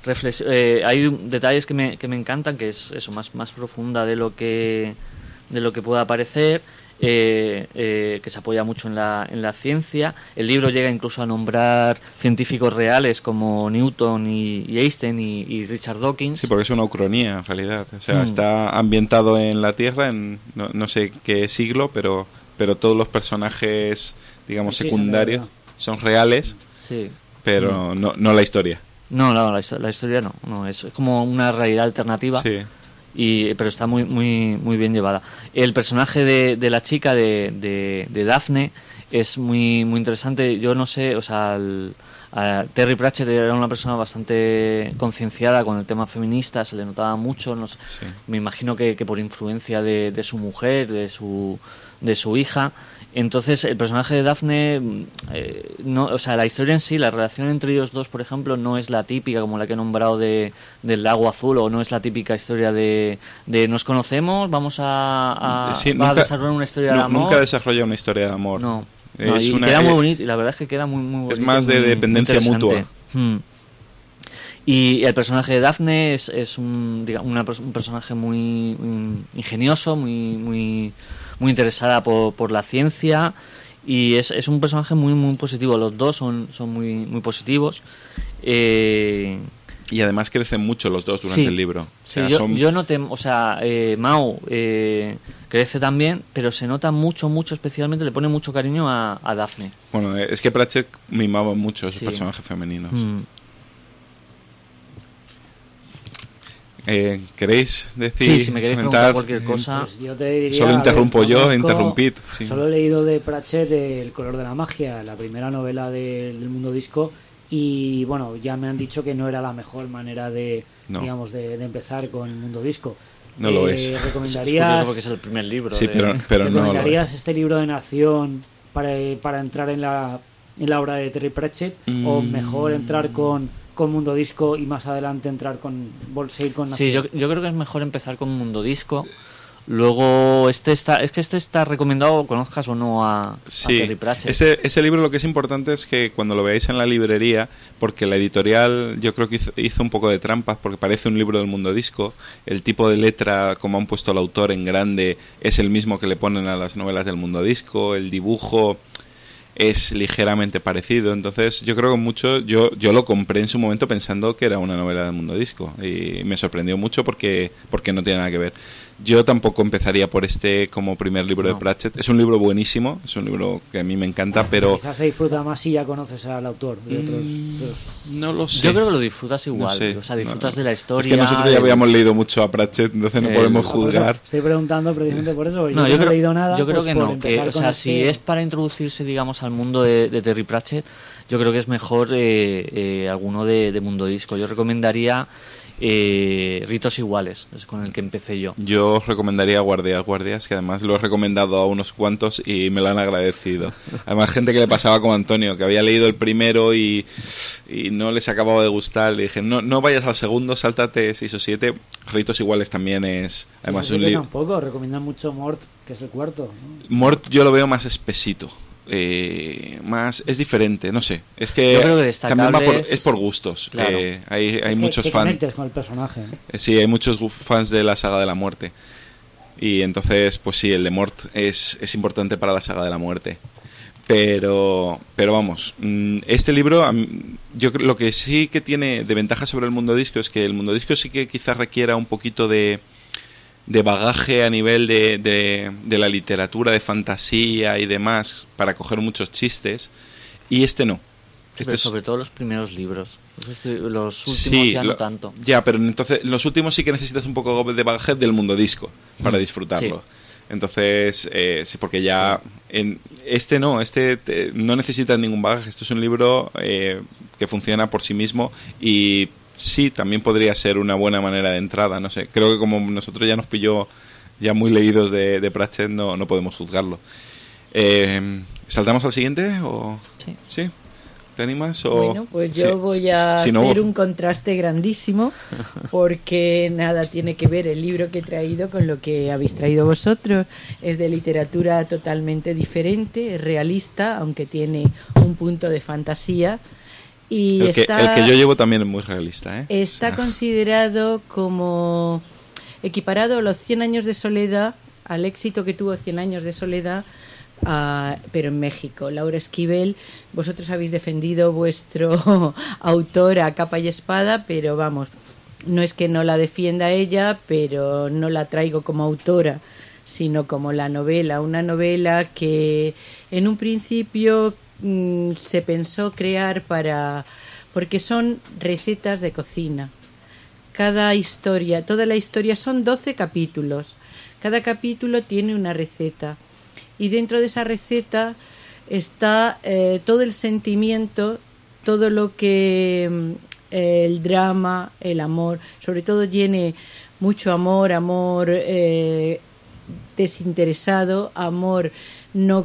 Hay detalles que me encantan, que es eso, más profunda de lo que pueda parecer, que se apoya mucho en la ciencia. El libro llega incluso a nombrar científicos reales como Newton y Einstein y Richard Dawkins. Sí, porque es una ucronía en realidad. O sea, está ambientado en la Tierra, en no sé qué siglo, pero todos los personajes, digamos, Sí, secundarios son reales, Sí. pero no la historia. No, la historia no, es como una realidad alternativa. Sí. Pero está muy bien llevada. El personaje de la chica de Daphne es muy interesante. Yo no sé, o sea, Terry Pratchett era una persona bastante concienciada con el tema feminista, se le notaba mucho, no sé, Sí. me imagino que por influencia de su mujer, de su hija. Entonces el personaje de Daphne, no, o sea, la historia en sí, la relación entre ellos dos, por ejemplo, no es la típica como la que he nombrado del lago azul, o no es la típica historia de nos conocemos, vamos a Sí, desarrollar una historia de amor. Nunca desarrolla una historia de amor. No, Es y una- queda muy bonito, y la verdad es que queda muy bonito. Es más de muy dependencia interesante. mutua. Y el personaje de Daphne es un personaje muy ingenioso, muy interesada por la ciencia, y es un personaje muy positivo. Los dos son muy positivos. Y además crecen mucho los dos durante Sí. el libro. O Sí, sea, yo noté, o sea, Mao crece también, pero se nota mucho, especialmente le pone mucho cariño a Daphne. Bueno, es que Pratchett mimaba mucho a esos Sí. personajes femeninos. Mm. ¿Queréis decir? Sí, si me queréis comentar? preguntar cualquier cosa. Pues yo te diría, Solo interrumpo yo, conozco- interrumpid. Sí. Solo he leído de Pratchett El color de la magia, la primera novela del mundo disco, y bueno, ya me han dicho que no era la mejor manera de, No. digamos, de empezar con el mundo disco. No lo es. Es curioso ¿Recomendarías, porque es el primer libro. Sí, pero no lo es. ¿recomendarías este libro de Nación para entrar en la obra de Terry Pratchett, o mejor entrar con Mundo Disco y más adelante entrar seguir con Sí, Nación? yo creo que es mejor empezar con Mundo Disco. Luego este está recomendado, conozcas o no a Terry Pratchett. Ese libro lo que es importante es que cuando lo veáis en la librería, porque la editorial yo creo que hizo un poco de trampas, porque parece un libro del mundo disco, el tipo de letra, como han puesto el autor en grande, es el mismo que le ponen a las novelas del mundo disco, el dibujo es ligeramente parecido, entonces yo creo que mucho, yo lo compré en su momento pensando que era una novela del mundo disco, y me sorprendió mucho porque no tiene nada que ver. Yo tampoco empezaría por este como primer libro de Pratchett. Es un libro buenísimo, es un libro que a mí me encanta, pero Quizás se disfruta más si ya conoces al autor y otros. no lo sé. Yo creo que lo disfrutas igual, No sé, o sea, disfrutas no. de la historia. Es que nosotros ya habíamos leído mucho a Pratchett, entonces no podemos juzgar. Estoy preguntando precisamente por eso. No, yo yo no creo, he leído nada. yo creo pues que por no, empezar o con sea, si es para introducirse, digamos, al mundo de Terry Pratchett, yo creo que es mejor alguno de Mundo Disco. Yo recomendaría Ritos Iguales, es con el que empecé yo. Yo os recomendaría Guardias, que además lo he recomendado a unos cuantos y me lo han agradecido. Además, gente que le pasaba como Antonio, que había leído el primero y no les acababa de gustar. Le dije, no vayas al segundo, sáltate 6 o 7. Ritos Iguales también es, además, Sí, un libro. Tampoco, recomiendan mucho Mort, que es el cuarto, ¿no? Mort yo lo veo más espesito. Es diferente, no sé. Es que Yo creo que también destacables- es por gustos. Claro. Hay Es muchos que fans. conectes con el personaje, ¿no? Sí, hay muchos fans de la saga de la muerte. Y entonces, pues sí, el de Mort es importante para la saga de la muerte. Pero vamos, este libro, yo creo, lo que sí que tiene de ventaja sobre el mundo disco es que el mundo disco sí que quizás requiera un poquito de bagaje a nivel de la literatura, de fantasía y demás, para coger muchos chistes, y este no. Este es... sobre todo los primeros libros. Los últimos ya no tanto. Ya, pero entonces los últimos sí que necesitas un poco de bagaje del mundo disco para disfrutarlo. Sí. Entonces, sí, porque ya no necesita ningún bagaje. Esto es un libro que funciona por sí mismo y sí, también podría ser una buena manera de entrada. No sé, creo que como nosotros ya nos pilló ya muy leídos de Pratchett, no podemos juzgarlo. ¿Saltamos al siguiente o sí? ¿Te animas? O... Bueno, pues yo voy a hacer un contraste grandísimo porque nada tiene que ver el libro que he traído con lo que habéis traído vosotros. Es de literatura totalmente diferente, es realista, aunque tiene un punto de fantasía. Y el que yo llevo también es muy realista, ¿eh? Está considerado como equiparado a los 100 años de soledad, al éxito que tuvo 100 años de soledad, pero en México. Laura Esquivel, vosotros habéis defendido vuestro autor a capa y espada, pero vamos, no es que no la defienda ella, pero no la traigo como autora, sino como la novela, una novela que en un principio se pensó crear porque son recetas de cocina. Cada historia, toda la historia son 12 capítulos. Cada capítulo tiene una receta. Y dentro de esa receta está todo el sentimiento, todo lo que el drama, el amor, sobre todo tiene mucho amor desinteresado, amor no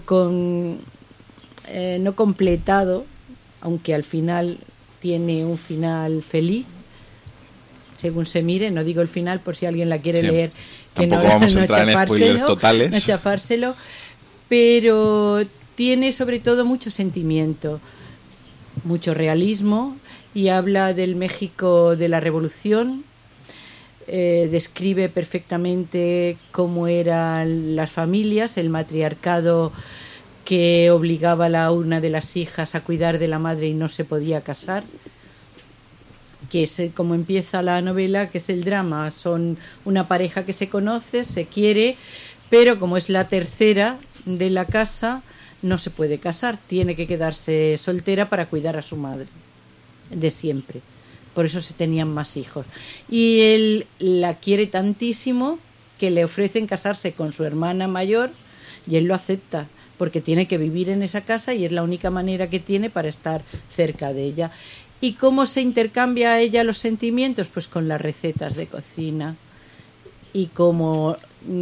completado, aunque al final tiene un final feliz, según se mire. No digo el final por si alguien la quiere leer. Tampoco vamos a entrar en spoilers totales. No chafárselo. Pero tiene sobre todo mucho sentimiento, mucho realismo, y habla del México de la Revolución, describe perfectamente cómo eran las familias, el matriarcado que obligaba a una de las hijas a cuidar de la madre y no se podía casar, que es como empieza la novela, que es el drama. Son una pareja que se conoce, se quiere, pero como es la tercera de la casa, no se puede casar, tiene que quedarse soltera para cuidar a su madre de siempre. Por eso se tenían más hijos. Y él la quiere tantísimo que le ofrecen casarse con su hermana mayor y él lo acepta porque tiene que vivir en esa casa y es la única manera que tiene para estar cerca de ella. ¿Y cómo se intercambia a ella los sentimientos? Pues con las recetas de cocina. Y como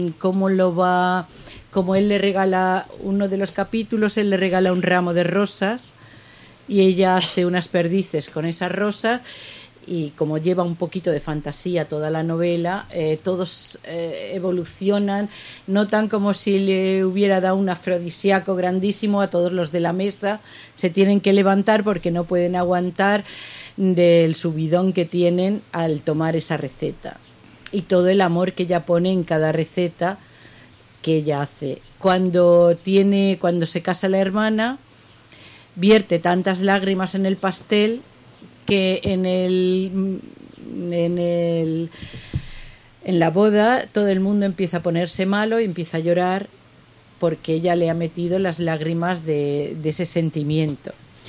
él le regala, uno de los capítulos, él le regala un ramo de rosas y ella hace unas perdices con esas rosas, y como lleva un poquito de fantasía toda la novela, todos evolucionan, notan como si le hubiera dado un afrodisíaco grandísimo a todos los de la mesa, se tienen que levantar porque no pueden aguantar del subidón que tienen al tomar esa receta. Y todo el amor que ella pone en cada receta que ella hace. Cuando se casa la hermana, vierte tantas lágrimas en el pastel que en la boda todo el mundo empieza a ponerse malo y empieza a llorar porque ella le ha metido las lágrimas de ese sentimiento.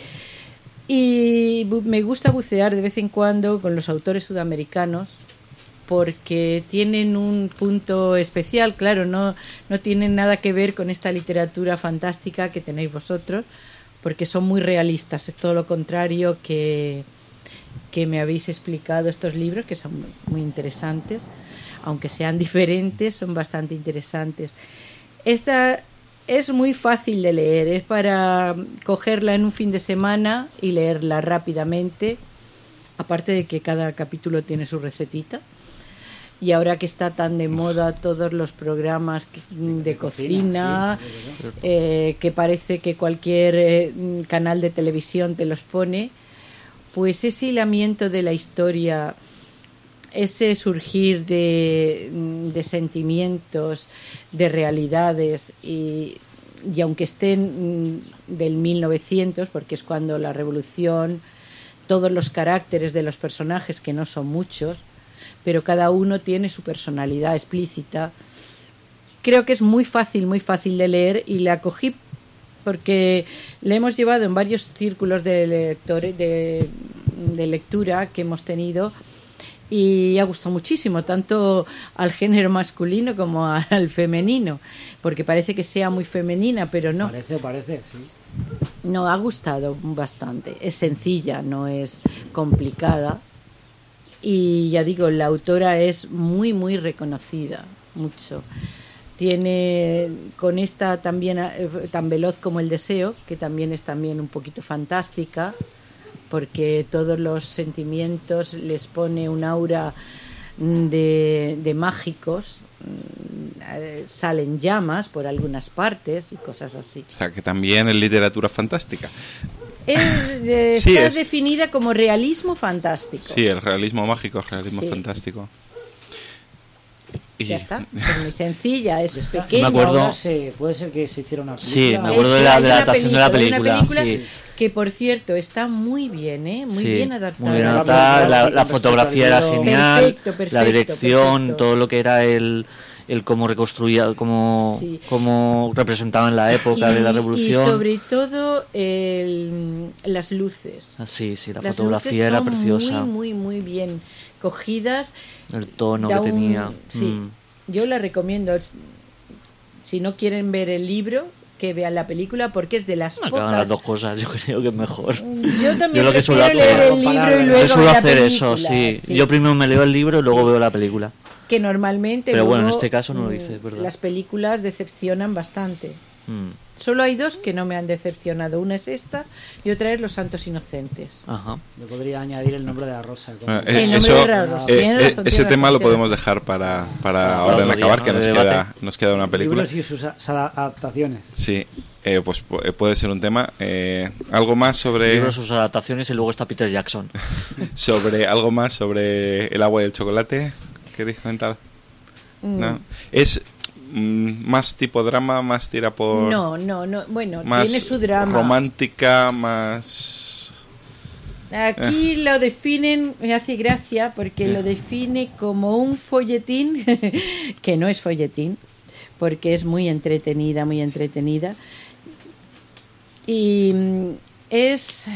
Y me gusta bucear de vez en cuando con los autores sudamericanos porque tienen un punto especial. Claro, no tienen nada que ver con esta literatura fantástica que tenéis vosotros, porque son muy realistas. Es todo lo contrario que me habéis explicado estos libros, que son muy interesantes, aunque sean diferentes, son bastante interesantes. Esta es muy fácil de leer, es para cogerla en un fin de semana y leerla rápidamente, aparte de que cada capítulo tiene su recetita. Y ahora que está tan de moda todos los programas de cocina, que parece que cualquier canal de televisión te los pone, pues ese hilamiento de la historia, ese surgir de sentimientos, de realidades, y aunque estén del 1900, porque es cuando la revolución, todos los caracteres de los personajes, que no son muchos, pero cada uno tiene su personalidad explícita. Creo que es muy fácil de leer y la cogí porque le hemos llevado en varios círculos de lectores de lectura que hemos tenido y ha gustado muchísimo, tanto al género masculino como al femenino, porque parece que sea muy femenina, pero no. Parece, sí. No, ha gustado bastante. Es sencilla, no es complicada. Y ya digo, la autora es muy, muy reconocida, mucho. Tiene con esta también tan veloz como El deseo, que también es también un poquito fantástica, porque todos los sentimientos les pone un aura de mágicos, salen llamas por algunas partes y cosas así. O sea, que también es literatura fantástica. Está definida como realismo fantástico. Sí, el realismo mágico, el realismo Sí. fantástico. Y Ya está, es muy sencilla, es pequeña. Me acuerdo- Ahora puede ser que se hiciera una película. Sí, me acuerdo de la adaptación de la película. Hay una Sí. que, por cierto, está muy bien, muy Sí, bien adaptada. muy bien La adaptada, película, la con fotografía respecto era al genial, Perfecto, la dirección, perfecto. todo lo que era el cómo reconstruía, Sí. cómo representaban la época de la revolución. Y sobre todo las luces. Ah, sí, la Las fotografía luces era son preciosa. muy, muy, muy bien cogidas. El tono Da que un- tenía. Sí, yo la recomiendo. Si no quieren ver el libro, que vean la película, porque es de las No, que hagan las pocas. dos cosas, yo creo que es mejor. Yo también Yo lo que suelo prefiero leer hacer- el libro y Yo luego Yo suelo ver la hacer película. eso, sí. Sí. Yo primero me leo el libro y luego veo la película. Que normalmente Pero bueno, en luego, este caso no lo dice, ¿verdad? las películas decepcionan bastante. Mm, Solo hay dos que no me han decepcionado. Una es esta y otra es Los Santos Inocentes. Ajá. Yo podría añadir El nombre de la rosa. Bueno, El nombre eso, de Raros, tiene razón, ese tiene tema razón, lo tiene podemos razón. dejar para Hasta ahora en otro día, acabar, ¿no? que De nos queda una película. Libros y sus adaptaciones. Sí, pues puede ser un tema. Algo más sobre Libro, sus adaptaciones y luego está Peter Jackson. algo más sobre el agua y el chocolate. ¿Queréis comentar? No. Es más tipo drama, más tira por No. Bueno, más tiene su drama. romántica, más Aquí lo definen, me hace gracia, porque lo define como un folletín, que no es folletín, porque es muy entretenida, muy entretenida. Y es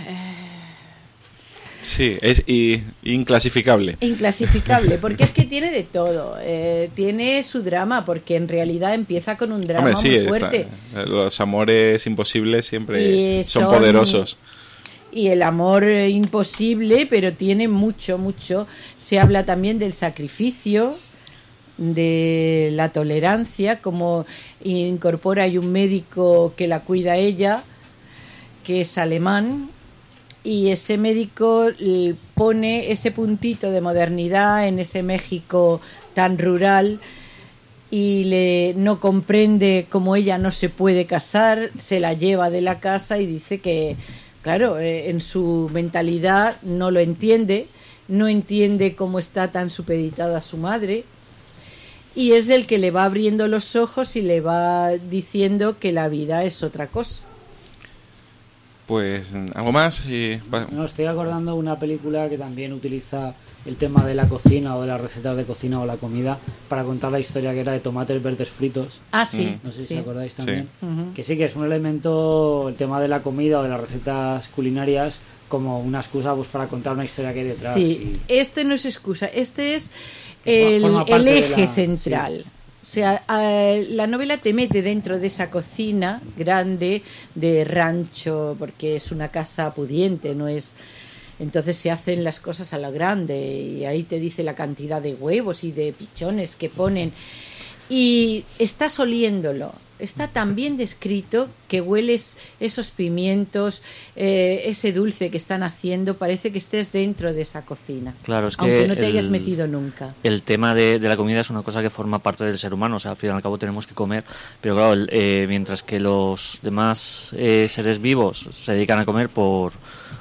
sí, es inclasificable. inclasificable, porque es que tiene de todo. Tiene su drama, porque en realidad empieza con un drama Hombre, sí, muy fuerte. los amores imposibles siempre Y son son- poderosos. Y el amor imposible, pero tiene mucho, mucho. Se habla también del sacrificio, de la tolerancia, como incorpora hay un médico que la cuida a ella, que es alemán, y ese médico pone ese puntito de modernidad en ese México tan rural y no comprende cómo ella no se puede casar, se la lleva de la casa y dice que, claro, en su mentalidad no lo entiende, no entiende cómo está tan supeditada a su madre, y es el que le va abriendo los ojos y le va diciendo que la vida es otra cosa. Pues algo más No, estoy acordando de una película que también utiliza el tema de la cocina o de las recetas de cocina o la comida para contar la historia, que era de tomates verdes fritos. Ah, sí. No sé si sí. os acordáis también. Ujú. Que sí, que es un elemento, el tema de la comida o de las recetas culinarias, como una excusa pues para contar una historia que hay detrás. Sí, este no es excusa, este es Forma parte el de eje la- central. O sea, la novela te mete dentro de esa cocina grande de rancho, porque es una casa pudiente, no es. Entonces se hacen las cosas a lo grande y ahí te dice la cantidad de huevos y de pichones que ponen. Y estás oliéndolo. Está tan bien descrito que hueles esos pimientos, ese dulce que están haciendo, parece que estés dentro de esa cocina. Claro, es que aunque no te hayas metido nunca. El tema de la comida es una cosa que forma parte del ser humano, o sea, al fin y al cabo tenemos que comer, pero claro, mientras que los demás seres vivos se dedican a comer por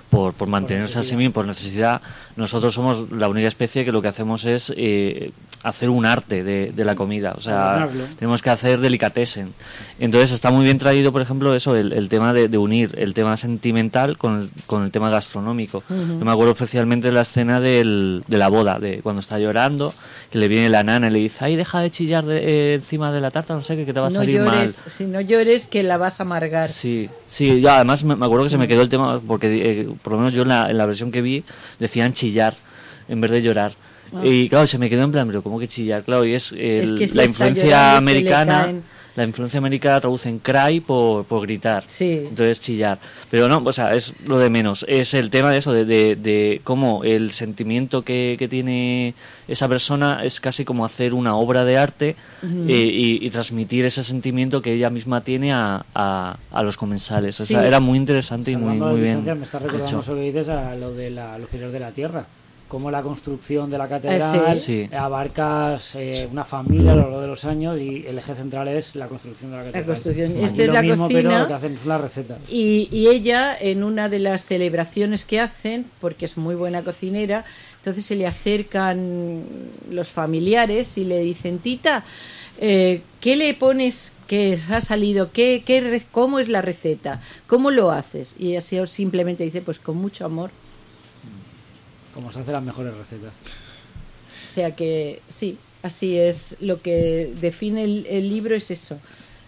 por mantenerse a sí mismo, por necesidad. Nosotros somos la única especie que lo que hacemos es hacer un arte de la comida, o sea, tenemos que hacer delicatessen. Entonces está muy bien traído, por ejemplo, eso, el tema de unir el tema sentimental con el tema gastronómico. Yo me acuerdo especialmente de la escena de la boda, de cuando está llorando, que le viene la nana y le dice, ay, deja de chillar encima de la tarta, no sé, que te va a salir mal. Si no llores, que la vas a amargar. Sí, yo además me acuerdo que se me quedó el tema, porque por lo menos yo en la versión que vi decían chillar en vez de llorar. Y claro, se me quedó en plan, pero ¿cómo que chillar? Claro, y es la influencia americana. La influencia americana traduce en cry por gritar. Sí. Entonces chillar. Pero no, o sea, es lo de menos. Es el tema de eso, de cómo el sentimiento que tiene esa persona es casi como hacer una obra de arte y transmitir ese sentimiento que ella misma tiene a los comensales. O sea, era muy interesante y muy bien. Me está recordando eso que dices a lo de los pilares de la tierra. Como la construcción de la catedral abarca una familia a lo largo de los años y el eje central es la construcción de la catedral. La construcción. Esta es la mismo, cocina, pero lo que hacen son las recetas. Y ella, en una de las celebraciones que hacen, porque es muy buena cocinera, entonces se le acercan los familiares y le dicen, tita, ¿qué le pones que ha salido? ¿Cómo es la receta? ¿Cómo lo haces? Y ella simplemente dice, pues con mucho amor. Como se hacen las mejores recetas. O sea que sí, así es. Lo que define el libro es eso.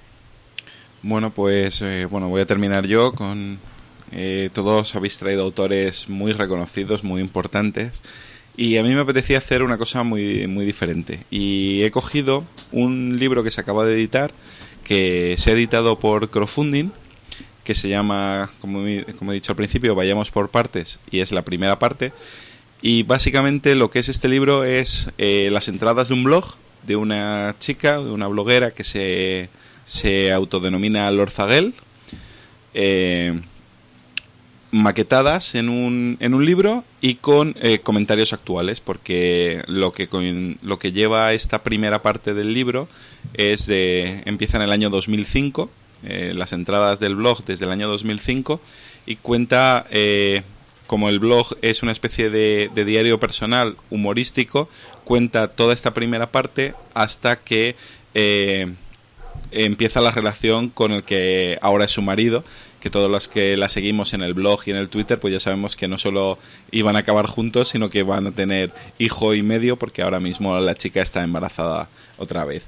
Bueno, pues voy a terminar yo con... todos habéis traído autores muy reconocidos, muy importantes, y a mí me apetecía hacer una cosa muy, muy diferente. Y he cogido un libro que se acaba de editar, que se ha editado por crowdfunding, que se llama, como he dicho al principio, Vayamos por partes, y es la primera parte. Y básicamente lo que es este libro es las entradas de un blog de una chica, de una bloguera que se autodenomina Lorzaguel, maquetadas en un libro y con comentarios actuales, porque lo que lleva esta primera parte del libro empieza en el año 2005, las entradas del blog desde el año 2005, y cuenta... como el blog es una especie de diario personal humorístico, cuenta toda esta primera parte hasta que empieza la relación con el que ahora es su marido, que todos los que la seguimos en el blog y en el Twitter pues ya sabemos que no solo iban a acabar juntos, sino que van a tener hijo y medio, porque ahora mismo la chica está embarazada otra vez.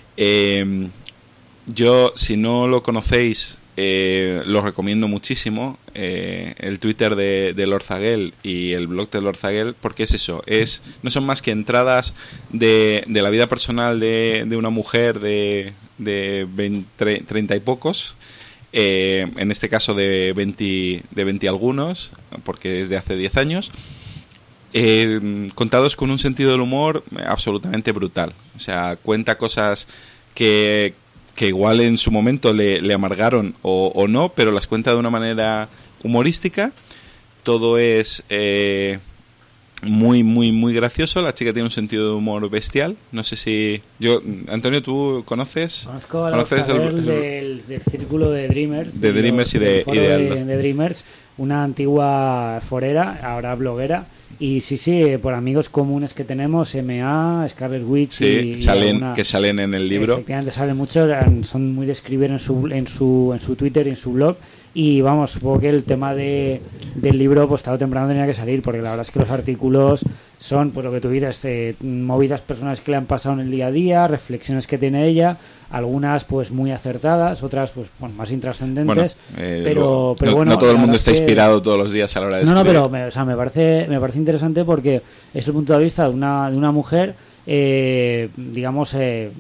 Yo, si no lo conocéis, lo recomiendo muchísimo, el Twitter de Lorzaguel y el blog de Lorzaguel, porque es eso, no son más que entradas de la vida personal de una mujer de 30 y pocos, en este caso de 20 algunos, porque es de hace 10 años, contados con un sentido del humor absolutamente brutal. O sea, cuenta cosas que igual en su momento le amargaron o no, pero las cuenta de una manera humorística. Todo es muy, muy, muy gracioso. La chica tiene un sentido de humor bestial. No sé si... Antonio, ¿tú conoces? Conozco a del círculo de Dreamers. De Dreamers y de Aldo. De Dreamers, una antigua forera, ahora bloguera. Y sí, por amigos comunes que tenemos, MA, Scarlet Witch, que salen en el libro. Efectivamente, salen mucho, son muy de escribir en su Twitter y en su blog. Y vamos, supongo que el tema del libro, pues tarde o temprano tenía que salir, porque la verdad es que los artículos son, pues lo que tú dices, movidas personales que le han pasado en el día a día, reflexiones que tiene ella, algunas pues muy acertadas, otras pues más intrascendentes, pero bueno, no todo el mundo está inspirado todos los días a la hora de escribir. Pero me parece interesante, porque es el punto de vista de una mujer, digamos,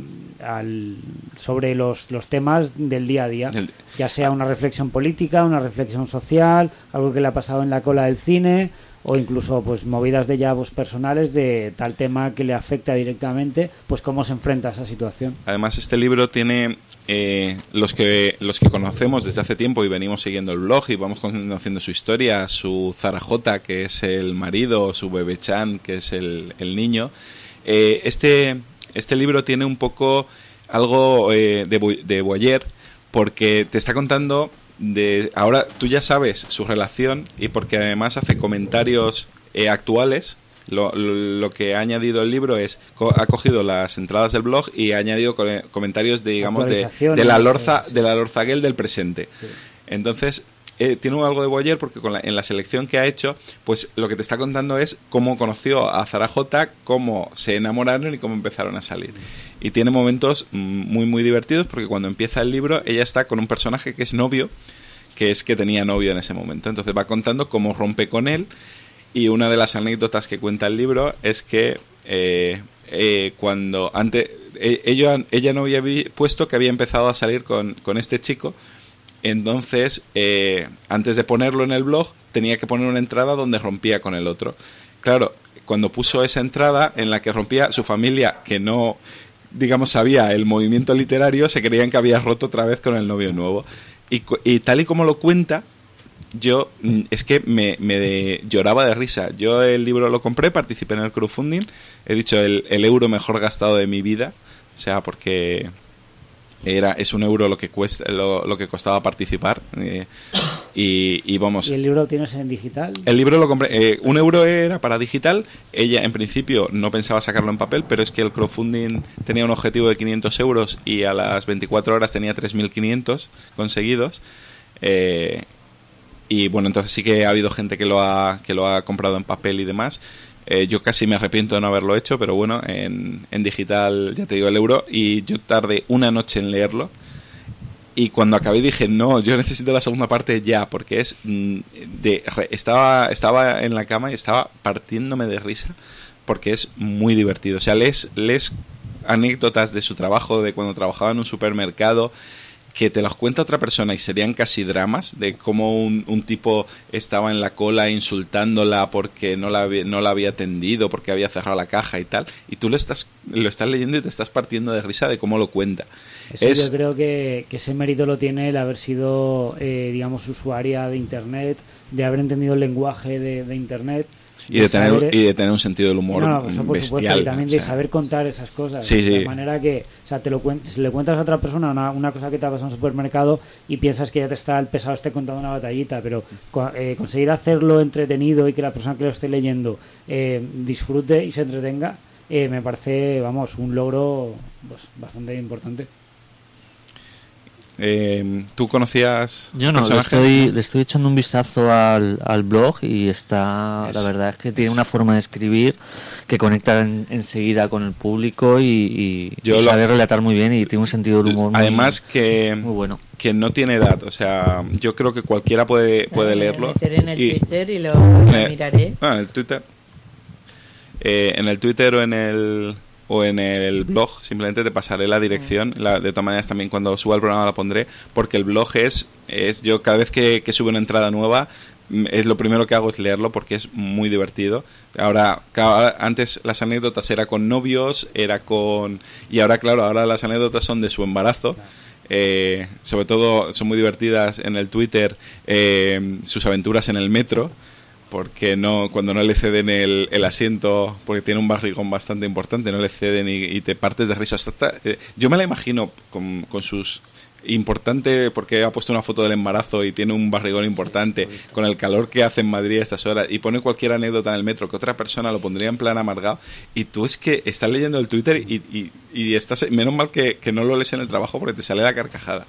sobre los temas del día a día, ya sea una reflexión política, una reflexión social, algo que le ha pasado en la cola del cine, o incluso pues movidas de ella pues, personales de tal tema que le afecta directamente, pues cómo se enfrenta a esa situación. Además, este libro tiene los que conocemos desde hace tiempo y venimos siguiendo el blog y vamos conociendo su historia, su Zarajota, que es el marido, su Bebechan, que es el niño. Este libro tiene un poco algo de voyeur, porque te está contando ahora tú ya sabes su relación, y porque además hace comentarios actuales. Lo que ha añadido el libro es, ha cogido las entradas del blog y ha añadido comentarios de, digamos, de la Lorzaguel del presente. Sí. Entonces tiene algo de Boyer, porque en la selección que ha hecho, pues lo que te está contando es cómo conoció a Zara J, cómo se enamoraron y cómo empezaron a salir. Y tiene momentos muy muy divertidos, porque cuando empieza el libro ella está con un personaje que es novio, que tenía novio en ese momento. Entonces va contando cómo rompe con él. Y una de las anécdotas que cuenta el libro es que cuando antes ella no había puesto que había empezado a salir con este chico. Entonces antes de ponerlo en el blog tenía que poner una entrada donde rompía con el otro. Claro, cuando puso esa entrada en la que rompía, su familia, que no, digamos, sabía el movimiento literario, se creían que había roto otra vez con el novio nuevo. Y tal y como lo cuenta, yo es que me lloraba de risa. Yo el libro lo compré, participé en el crowdfunding, he dicho el euro mejor gastado de mi vida, o sea, porque es €1 lo que cuesta, lo que costaba participar, y vamos. ¿Y el libro lo tienes en digital? El libro lo compré, €1 era para digital. Ella en principio no pensaba sacarlo en papel, pero es que el crowdfunding tenía un objetivo de €500 y a las 24 horas tenía 3.500 conseguidos. Y bueno, entonces sí que ha habido gente que lo ha comprado en papel y demás. Yo casi me arrepiento de no haberlo hecho, pero bueno, en digital, ya te digo, el euro. Y yo tardé una noche en leerlo. Y cuando acabé dije, no, yo necesito la segunda parte ya, porque estaba en la cama y estaba partiéndome de risa, porque es muy divertido. O sea, lees anécdotas de su trabajo, de cuando trabajaba en un supermercado, que te los cuenta otra persona y serían casi dramas, de cómo un tipo estaba en la cola insultándola porque no la había atendido, porque había cerrado la caja y tal, y tú lo estás leyendo y te estás partiendo de risa de cómo lo cuenta. Yo creo que ese mérito lo tiene el haber sido, digamos, usuaria de Internet, de haber entendido el lenguaje de Internet. Y de tener un sentido del humor bestial. Y también de saber contar esas cosas. Sí, de manera que, o sea, si le cuentas a otra persona una cosa que te ha pasado en un supermercado y piensas que ya te está el pesado contando una batallita, pero conseguir hacerlo entretenido y que la persona que lo esté leyendo disfrute y se entretenga, me parece, vamos, un logro pues, bastante importante. ¿Tú conocías? Yo no, le estoy echando un vistazo al blog y la verdad es que tiene una forma de escribir que conecta enseguida con el público y sabe relatar muy bien y tiene un sentido del humor además muy bueno. Que no tiene edad, o sea, yo creo que cualquiera puede leerlo. Lo meteré en el Twitter y lo miraré. En el Twitter. En el Twitter o en el blog, simplemente te pasaré la dirección. De todas maneras, también cuando suba el programa la pondré, porque el blog es yo cada vez que sube una entrada nueva, es lo primero que hago es leerlo, porque es muy divertido. Antes las anécdotas era con novios, y ahora las anécdotas son de su embarazo. Sobre todo son muy divertidas en el Twitter, sus aventuras en el metro, porque cuando no le ceden el asiento, porque tiene un barrigón bastante importante, no le ceden y te partes de risa. Yo me la imagino con sus importante, porque ha puesto una foto del embarazo y tiene un barrigón importante, con el calor que hace en Madrid a estas horas, y pone cualquier anécdota en el metro que otra persona lo pondría en plan amargado, y tú es que estás leyendo el Twitter y estás, menos mal que no lo lees en el trabajo, porque te sale la carcajada.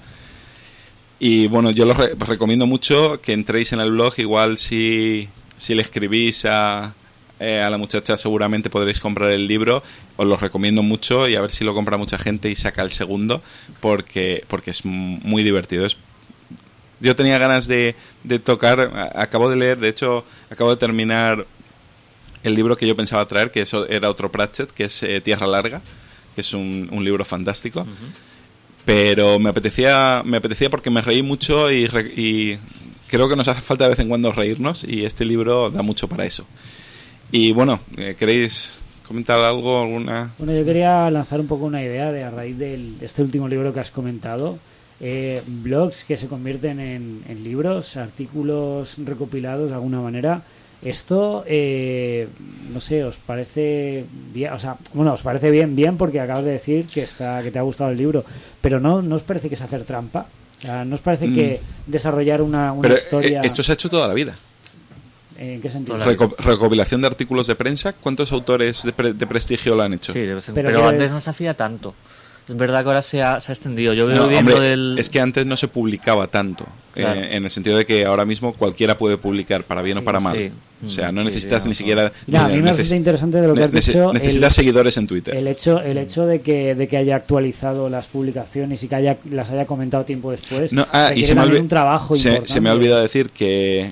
Y bueno, yo lo recomiendo mucho que entréis en el blog. Igual si le escribís a la muchacha, seguramente podréis comprar el libro. Os lo recomiendo mucho, y a ver si lo compra mucha gente y saca el segundo, porque es muy divertido. Yo tenía ganas de tocar, acabo de leer, de hecho acabo de terminar el libro que yo pensaba traer, que eso era otro Pratchett, que es Tierra Larga, que es un libro fantástico. Pero me apetecía porque me reí mucho y creo que nos hace falta de vez en cuando reírnos, y este libro da mucho para eso. Y bueno, ¿queréis comentar algo? Bueno, yo quería lanzar un poco una idea a raíz de este último libro que has comentado. Blogs que se convierten en libros, artículos recopilados de alguna manera. Esto, no sé, ¿os parece bien? O sea, bueno, os parece bien porque acabas de decir que te ha gustado el libro, pero ¿no os parece que es hacer trampa? O sea, ¿no os parece que desarrollar una Pero historia... esto se ha hecho toda la vida. ¿En qué sentido? Recopilación de artículos de prensa. ¿Cuántos autores de prestigio lo han hecho? Sí, pero antes no se hacía tanto. Es verdad que ahora se ha extendido. Yo veo es que antes no se publicaba tanto, claro. En el sentido de que ahora mismo cualquiera puede publicar, para bien o para mal. Sí. O sea, no necesitas ni siquiera... Mira, a mí me parece interesante de lo que has dicho. Necesitas seguidores en Twitter. El hecho de que haya actualizado las publicaciones y que las haya comentado tiempo después. Y se me un trabajo importante. Se me ha olvidado decir que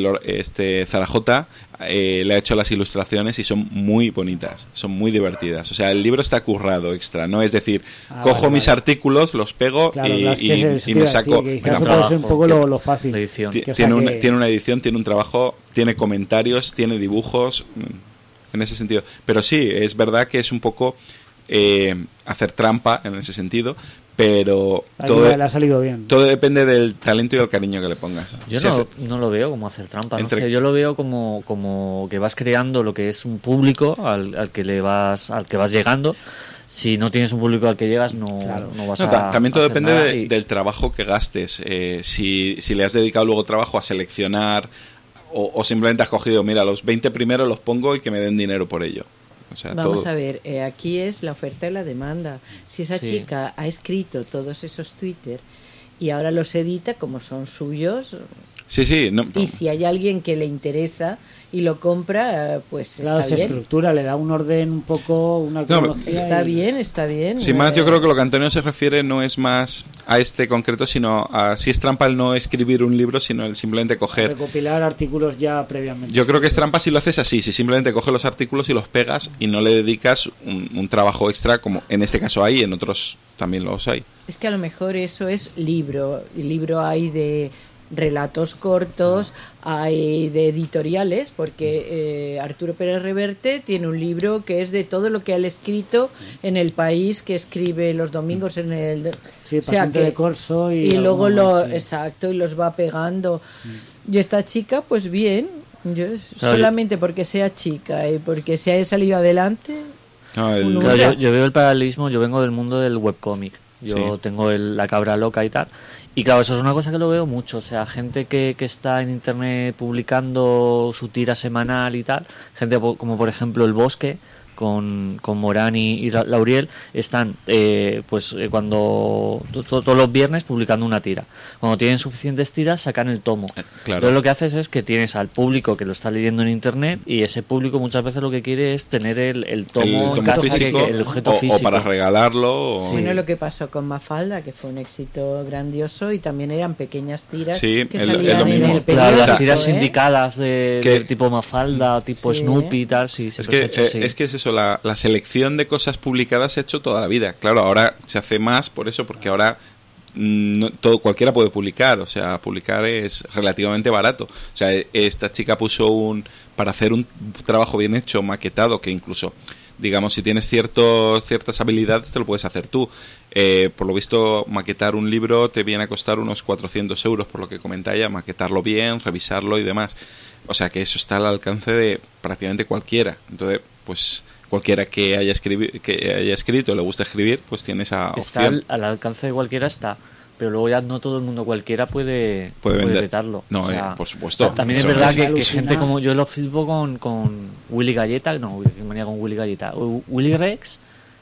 Zarajota le ha hecho las ilustraciones y son muy bonitas, son muy divertidas. O sea, el libro está currado extra, no es decir, cojo mis artículos, los pego y me saco... Es un poco lo fácil. Tiene una edición, tiene un trabajo, tiene comentarios, tiene dibujos, en ese sentido. Pero sí, es verdad que es un poco hacer trampa en ese sentido, pero le ha salido bien. Todo depende del talento y el cariño que le pongas. Yo no lo veo como hacer trampa, no sé, yo lo veo como que vas creando lo que es un público al que vas llegando. Si no tienes un público al que llegas, no vas a... También todo depende del trabajo que gastes. Si le has dedicado luego trabajo a seleccionar o simplemente has cogido, mira, los 20 primeros los pongo y que me den dinero por ello. O sea, vamos a ver, aquí es la oferta y la demanda. Si esa chica ha escrito todos esos Twitter y ahora los edita como son suyos... Y si hay alguien que le interesa y lo compra, pues está bien. Se estructura, le da un orden un poco, una cronología. Está bien. Sin más, yo creo que lo que Antonio se refiere no es más a este concreto, sino a si es trampa el no escribir un libro, sino el simplemente coger... Recopilar artículos ya previamente. Yo creo que es trampa si lo haces así, si simplemente coges los artículos y los pegas y no le dedicas un trabajo extra, como en este caso hay, en otros también los hay. Es que a lo mejor eso es libro. El libro hay de... relatos cortos, hay de editoriales, porque Arturo Pérez Reverte tiene un libro que es de todo lo que él ha escrito en El País, que escribe los domingos en el... de corso y luego y los va pegando. Y esta chica, pues bien, solamente porque sea chica y porque se haya salido adelante... yo veo el paralelismo, yo vengo del mundo del webcómic, tengo la cabra loca y tal. Y claro, eso es una cosa que lo veo mucho, o sea, gente que está en internet publicando su tira semanal y tal, gente como por ejemplo El Bosque, con Morán y Lauriel, están cuando todos los viernes publicando una tira. Cuando tienen suficientes tiras sacan el tomo. Claro. Entonces lo que haces es que tienes al público que lo está leyendo en internet y ese público muchas veces lo que quiere es tener el tomo en casa, físico, el objeto físico. O para regalarlo. Bueno, lo que pasó con Mafalda, que fue un éxito grandioso y también eran pequeñas tiras que salían en el periódico. Las tiras sindicadas de tipo Mafalda o tipo Snoopy y tal, es que es eso. La selección de cosas publicadas se ha hecho toda la vida. Claro, ahora se hace más por eso, porque ahora cualquiera puede publicar. O sea, publicar es relativamente barato. O sea, esta chica puso para hacer un trabajo bien hecho, maquetado, que incluso, digamos, si tienes ciertas habilidades te lo puedes hacer tú. Por lo visto, maquetar un libro te viene a costar unos 400 euros, por lo que comenta ella, maquetarlo bien, revisarlo y demás. O sea, que eso está al alcance de prácticamente cualquiera. Entonces, pues... cualquiera que haya escrito, le gusta escribir, pues tiene esa opción. Está al alcance de cualquiera, pero luego ya no todo el mundo cualquiera puede editarlo. No, por supuesto. También es verdad que gente como yo lo flipo con Willy Galleta, Willy Rex,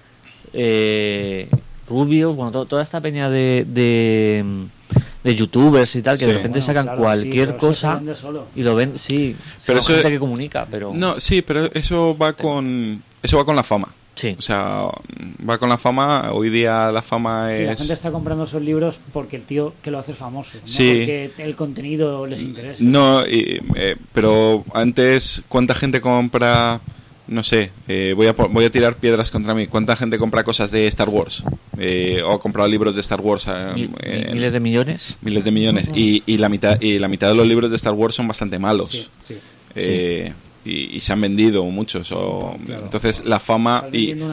Rubio, bueno, toda esta peña de youtubers y tal, que de repente sacan cualquier cosa y lo ven, pero eso, gente que comunica, pero... No, sí, pero eso va con la fama. Sí. O sea, va con la fama. Hoy día la fama es... La gente está comprando esos libros porque el tío que lo hace es famoso, no porque el contenido les interesa. No, pero antes, ¿cuánta gente compra...? No sé, voy a tirar piedras contra mí. ¿Cuánta gente compra cosas de Star Wars? O ha comprado libros de Star Wars. ¿Miles de millones? Miles de millones. Y la mitad de los libros de Star Wars son bastante malos. Y se han vendido muchos. Claro. Entonces, la fama...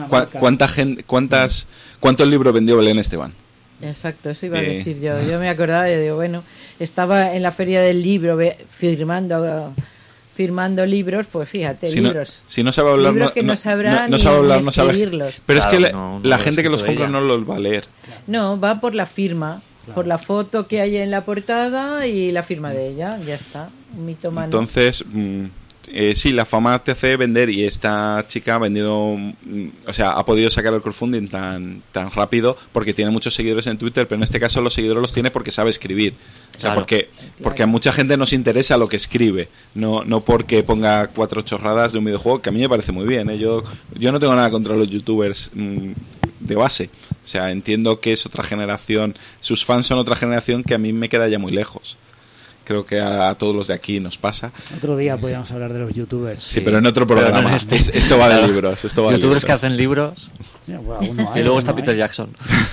¿Cuántos libros vendió Belén Esteban? Exacto, eso iba a decir yo. Yo me acordaba, yo digo, bueno, estaba en la feria del libro firmando libros, pues fíjate, libros. Si no sabe hablar, libros que no sabrá no sabe hablar, no sabe. Escribirlos. Pero claro, es que la gente que los compra no los va a leer. No, va por la firma. por la foto que hay en la portada y la firma de ella, ya está, un mitómano. Entonces, sí, la fama te hace vender, y esta chica ha vendido, o sea, ha podido sacar el crowdfunding tan rápido porque tiene muchos seguidores en Twitter, pero en este caso los seguidores los tiene porque sabe escribir. O sea, Claro. porque a mucha gente nos interesa lo que escribe, no porque ponga 4 chorradas de un videojuego, que a mí me parece muy bien, ¿eh? Yo no tengo nada contra los youtubers de base. O sea, entiendo que es otra generación, sus fans son otra generación que a mí me queda ya muy lejos. Creo que a todos los de aquí nos pasa. Otro día podríamos hablar de los youtubers. Sí, pero en otro Pero programa. no en este. Esto va de Claro. libros. Esto va de Youtubers libros. que hacen libros Ya, bueno, uno hay, y luego uno está hay. Peter Jackson.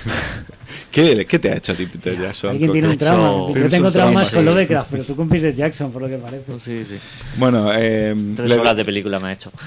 ¿Qué te ha hecho a ti, Peter Jackson? Alguien tiene un hecho- trauma. Yo Tienes tengo un traumas trauma, con sí. Lovecraft, pero tú con Peter Jackson, por lo que parece. Sí, sí. Bueno, 3 horas de película me ha hecho.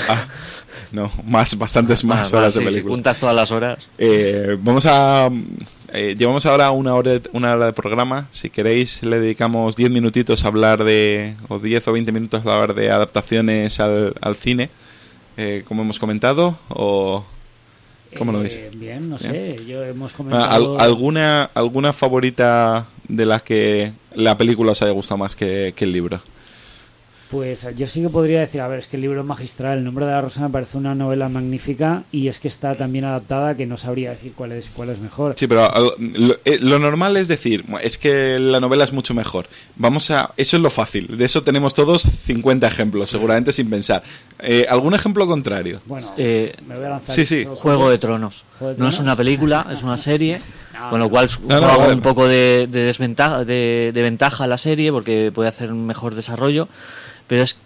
no, bastantes más Ah, horas sí, de si película. juntas todas las horas. Vamos a... llevamos ahora una hora de programa. Si queréis, le dedicamos 10 minutitos a hablar de... o 10 o 20 minutos a hablar de adaptaciones al cine, como hemos comentado, o... ¿Cómo lo veis? Bien, no Bien. sé. Yo hemos comentado... ¿Alguna favorita de las que la película os haya gustado más que el libro? Pues yo sí que podría decir, a ver, es que el libro es magistral. El nombre de la rosa me parece una novela magnífica y es que está tan bien adaptada que no sabría decir cuál es mejor. Sí, pero lo normal es decir, es que la novela es mucho mejor. Eso es lo fácil. De eso tenemos todos 50 ejemplos, seguramente sin pensar. ¿Algún ejemplo contrario? Bueno, Eh, me voy a lanzar. sí. Juego de Tronos. Juego de No es Tronos. una película, es una serie. No, Con lo cual no, juega bueno. un poco de desventaja, de ventaja a la serie porque puede hacer un mejor desarrollo. Pero es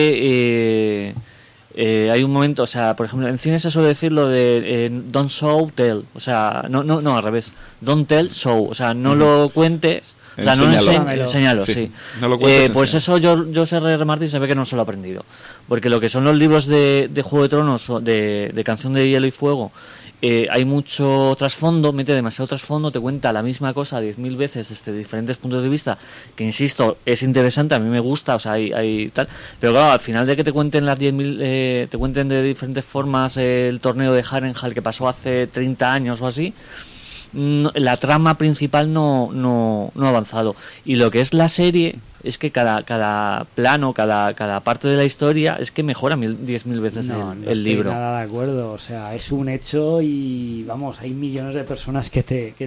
que hay un momento, o sea, por ejemplo, en cine se suele decir lo de don't show, tell. O sea, no, al revés. Don't tell, show. O sea, no lo cuentes. O sea, Enséñalo. enséñalo, Sí. sí. No lo cuentes, pues enséñalo. eso yo R.R. Martin se ve que no se lo ha aprendido. Porque lo que son los libros de Juego de Tronos, o de Canción de Hielo y Fuego, hay mucho trasfondo, mete demasiado trasfondo, te cuenta la misma cosa 10.000 veces desde diferentes puntos de vista, que insisto, es interesante, a mí me gusta, o sea, hay tal, pero claro, al final de que te cuenten las 10.000, te cuenten de diferentes formas el torneo de Harrenhal que pasó hace 30 años o así, la trama principal no ha avanzado. Y lo que es la serie es que cada plano, cada parte de la historia es que mejora 10.000 veces No el libro. estoy nada de acuerdo, o sea, es un hecho y vamos, hay millones de personas que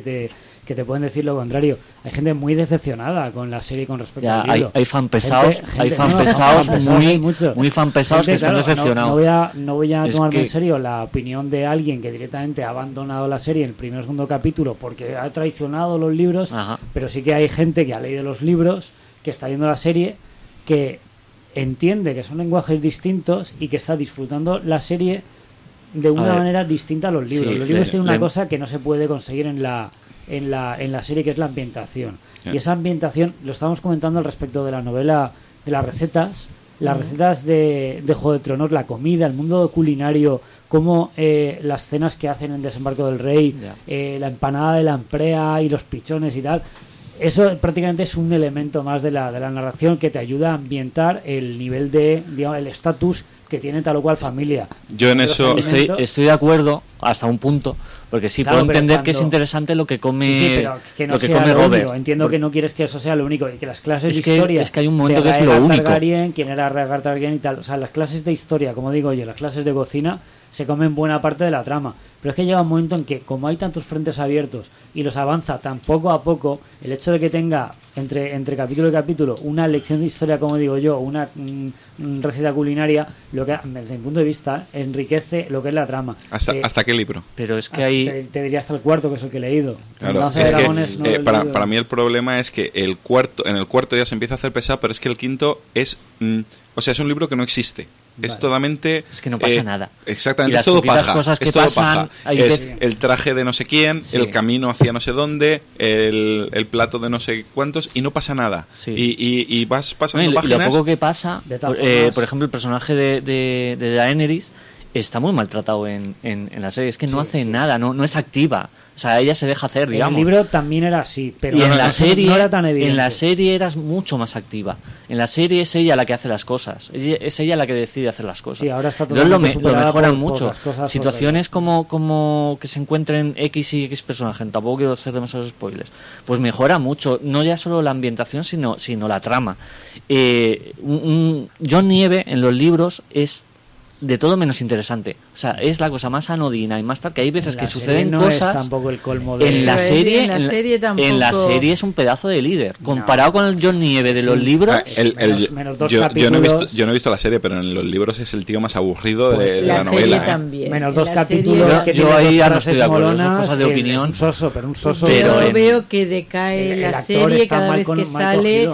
te pueden decir lo contrario. Hay gente muy decepcionada con la serie con respecto Ya, al libro. hay fan pesados, hay fan no, pesados fan muy, hay muchos. muy fan pesados Gente, que están claro, decepcionados. No voy a Es tomarme que- en serio la opinión de alguien que directamente ha abandonado la serie en el primer o segundo capítulo porque ha traicionado los libros, Ajá. pero sí que hay gente que ha leído los libros, que está viendo la serie, que entiende que son lenguajes distintos y que está disfrutando la serie de una ver. manera distinta a los libros. Sí, Los libros tienen una le- cosa que no se puede conseguir en la serie, que es la ambientación. Ya. Y esa ambientación, lo estamos comentando al respecto de la novela, de las recetas. Las recetas de Juego de Tronos, la comida, el mundo culinario, como las cenas que hacen en Desembarco del Rey, Ya. la empanada de la Amprea y los pichones y tal. Eso prácticamente es un elemento más de la narración que te ayuda a ambientar el nivel de, digamos, el estatus que tiene tal o cual familia. Yo en eso... Los Estoy de acuerdo hasta un punto, porque sí Claro, puedo pero entender que es cuando- interesante lo que come, Sí, pero que no lo que sea come lo Robert. único. Entiendo que no quieres que eso sea lo único y que las clases Es de que- historia es que hay un momento de que es lo Rhaegar único. Targaryen, quién era Rhaegar Targaryen y tal, o sea, las clases de historia, como digo yo, las clases de cocina se comen buena parte de la trama, pero es que llega un momento en que como hay tantos frentes abiertos y los avanza tan poco a poco, el hecho de que tenga entre capítulo y capítulo una lección de historia, como digo yo, una receta culinaria, lo que desde mi punto de vista enriquece lo que es la trama. ¿Hasta qué libro? Pero es que hay... Te diría hasta el cuarto, que es el que he leído. Claro, Danza es de que Dragones no lo he leído. para mí el problema es que en el cuarto ya se empieza a hacer pesado, pero es que el quinto es... o sea, es un libro que no existe. Es Vale. totalmente... Es que no pasa nada. Exactamente, Y es las todo poquitas paja. cosas que es todo pasan, paja. hay Es veces- el traje de no sé quién, Sí. el camino hacia no sé dónde, el plato de no sé cuántos, y no pasa nada. Sí. Y vas No, pasando y lo páginas... poco que pasa, De todas formas- por ejemplo, el personaje de Daenerys está muy maltratado en la serie. Es que no hace nada, no es activa. O sea, ella se deja hacer, digamos. En el libro también era así, pero y en la serie, no era tan evidente. En la serie eras mucho más activa. En la serie es ella la que hace las cosas. Es ella la que decide hacer las cosas. Sí, ahora está entonces lo mejoran por mucho. Situaciones como que se encuentren X y X personajes, tampoco quiero hacer demasiados spoilers, pues mejora mucho. No ya solo la ambientación, sino la trama. John Nieve en los libros es de todo menos interesante. O sea, es la cosa más anodina y más tal, que hay veces que suceden cosas. Es tampoco el colmo de... En la serie tampoco... en la serie es un pedazo de líder. Comparado con el John Nieve de los libros... menos dos yo capítulos. no he visto la serie, pero en los libros es el tío más aburrido de la novela. Serie también. Menos dos capítulos que yo ahí ya no frases estoy de acuerdo. molonas, Son cosas de opinión. Un soso. Yo veo que decae la serie cada vez que sale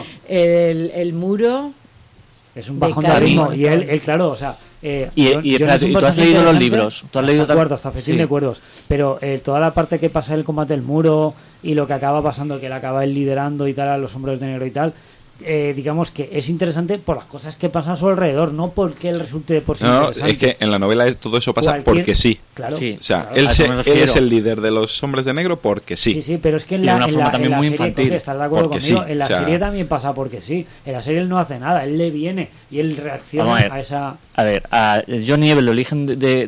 el muro. Es un bajón de ritmo. Y él, claro, o sea... y tú has leído los libros. Tú has leído hasta Festín de Cuerdos. Pero toda la parte que pasa el combate del muro y lo que acaba pasando, que él acaba liderando y tal a los hombres de negro y tal, digamos que es interesante por las cosas que pasan a su alrededor, no porque él resulte de por sí interesante. Es que en la novela todo eso pasa porque sí. Claro. Sí, o sea, claro, él es el líder de los hombres de negro porque sí. Sí, pero es que en de una forma también muy serie, infantil. ¿estás de acuerdo porque conmigo? Sí, en la serie también pasa porque sí. En la serie él no hace nada, él le viene y él reacciona a esa... A ver, a John Nieve lo eligen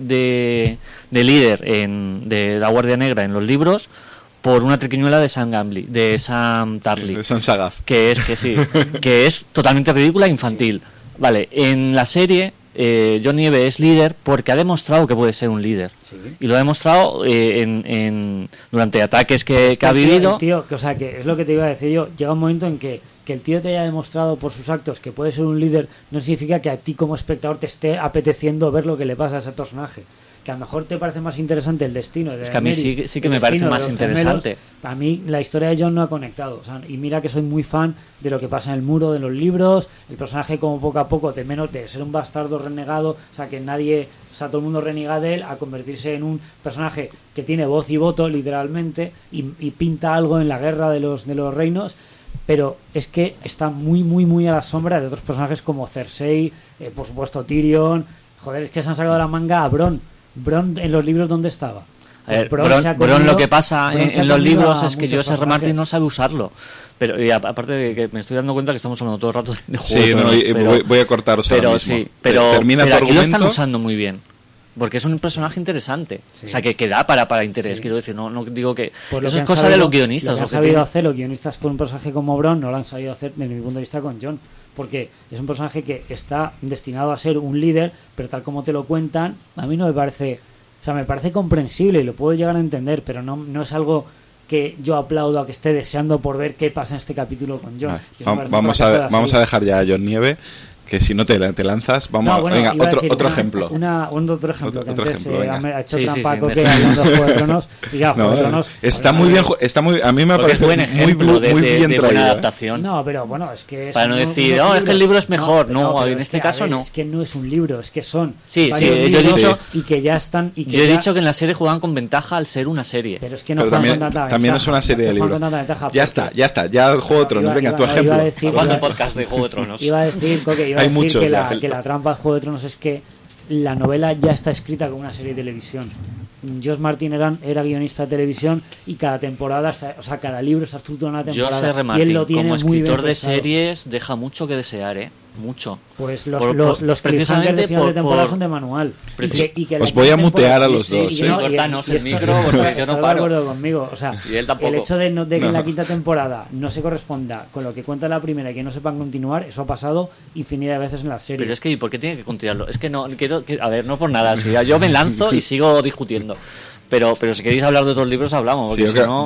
de líder de la Guardia Negra en los libros por una triquiñuela de Sam Gamble, de Sam Tarly, de Sam Sagaz, que es totalmente ridícula e infantil. Vale, en la serie John Nieve es líder porque ha demostrado que puede ser un líder. Sí. Y lo ha demostrado durante ataques que ha vivido. Tío, o sea, que es lo que te iba a decir yo. Llega un momento en que el tío te haya demostrado por sus actos que puede ser un líder no significa que a ti como espectador te esté apeteciendo ver lo que le pasa a ese personaje. Que a lo mejor te parece más interesante el destino de es que a mí sí que me parece más interesante. A mí la historia de John no ha conectado, o sea, y mira que soy muy fan de lo que pasa en el muro, de los libros, el personaje como poco a poco de ser un bastardo renegado, o sea, que todo el mundo reniega de él, a convertirse en un personaje que tiene voz y voto literalmente y pinta algo en la guerra de los reinos. Pero es que está muy muy muy a la sombra de otros personajes como Cersei, por supuesto Tyrion. Joder, es que se han sacado de la manga a Bron en los libros, ¿dónde estaba? A ver, Bron lo que pasa en los libros es que George R. Martin no sabe usarlo. Pero y aparte de que me estoy dando cuenta que estamos hablando todo el rato de juegos. Sí, voy a cortaros ahora mismo. Pero termina tu aquí argumento. lo están usando muy bien. Porque es un personaje interesante. Sí. O sea, que da para interés, quiero decir. No digo que... Pues eso es cosa de los guionistas. Lo que han sabido hacer los guionistas con un personaje como Bron no lo han sabido hacer desde mi punto de vista con John. Porque es un personaje que está destinado a ser un líder, pero tal como te lo cuentan, a mí no me parece... O sea, me parece comprensible y lo puedo llegar a entender, pero no es algo que yo aplaudo a que esté deseando por ver qué pasa en este capítulo con John. Vamos a dejar ya a John Nieve, que si no te lanzas, venga, otro ejemplo. Otro ejemplo, que antes ha hecho sí, trampa Coque hablando de Juego de Tronos. Y ya, Juego de Tronos... Está muy bien, a mí me parece muy bien traído. Buena adaptación. No, pero bueno, es que... Para no decir, es que el libro es mejor. No, en este caso no. Es que no es un libro, es que son yo he dicho y que ya están... Yo he dicho que en la serie juegan con ventaja al ser una serie. Pero es que no juegan con tanta ventaja. También es una serie de libros. Ya está, ya el Juego de Tronos. Venga, tu ejemplo. ¿Cuándo el podcast de Juego de Tronos? Iba a decir, Coque, que la trampa de Juego de Tronos es que la novela ya está escrita como una serie de televisión. George Martin era guionista de televisión y cada temporada, o sea, cada libro está estructurado en una temporada. George R. Martin, como escritor de series, deja mucho que desear, mucho. Pues los cliffhangers de final de temporada son de manual. Os voy a mutear a los dos. Cortanos el micro porque yo no paro. De acuerdo conmigo. O sea, y él tampoco. El hecho de que en la quinta temporada no se corresponda con lo que cuenta la primera y que no sepan continuar, eso ha pasado infinidad de veces en la serie. Pero es que, ¿y por qué tiene que continuarlo? Es que no quiero... A ver, no por nada. Yo me lanzo y sigo discutiendo. Pero si queréis hablar de otros libros, hablamos. Porque si no,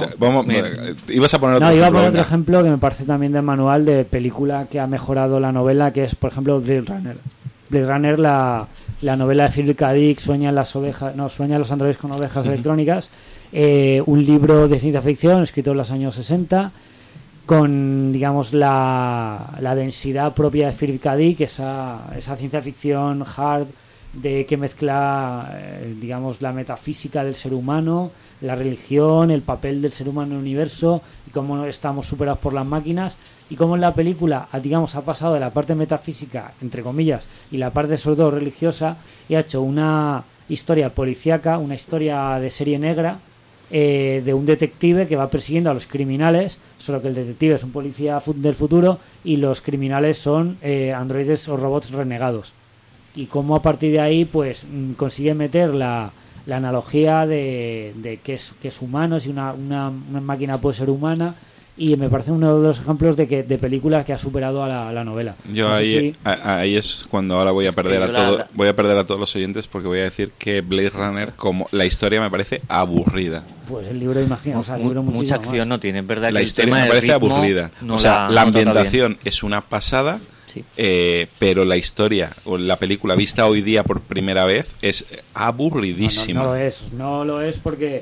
ibas a poner otro ejemplo. Iba a poner otro ejemplo que me parece también del manual de película que ha mejorado la novela, que es, por ejemplo, Blade Runner. Blade Runner, la novela de Philip K. Dick, Sueñan los androides con ovejas electrónicas. Un libro de ciencia ficción escrito en los años 60, con, digamos, la densidad propia de Philip K. Dick, esa ciencia ficción hard, de que mezcla, digamos, la metafísica del ser humano, la religión, el papel del ser humano en el universo y cómo estamos superados por las máquinas, y cómo en la película, digamos, ha pasado de la parte metafísica, entre comillas, y la parte sobre todo religiosa, y ha hecho una historia policíaca, una historia de serie negra, de un detective que va persiguiendo a los criminales, solo que el detective es un policía del futuro y los criminales son androides o robots renegados. Y cómo a partir de ahí pues consigue meter la analogía de que es humano, si una máquina puede ser humana, y me parece uno de los ejemplos de películas que ha superado a la novela. Yo ahí es cuando ahora voy a perder a todos los oyentes, porque voy a decir que Blade Runner, como la historia, me parece aburrida. Pues el libro, imagino, el libro mucha acción más. No tiene, ¿verdad? La que historia el tema me parece aburrida. No o sea, la ambientación bien. es una pasada. Sí. Pero la historia o la película vista hoy día por primera vez es aburridísima. No lo es porque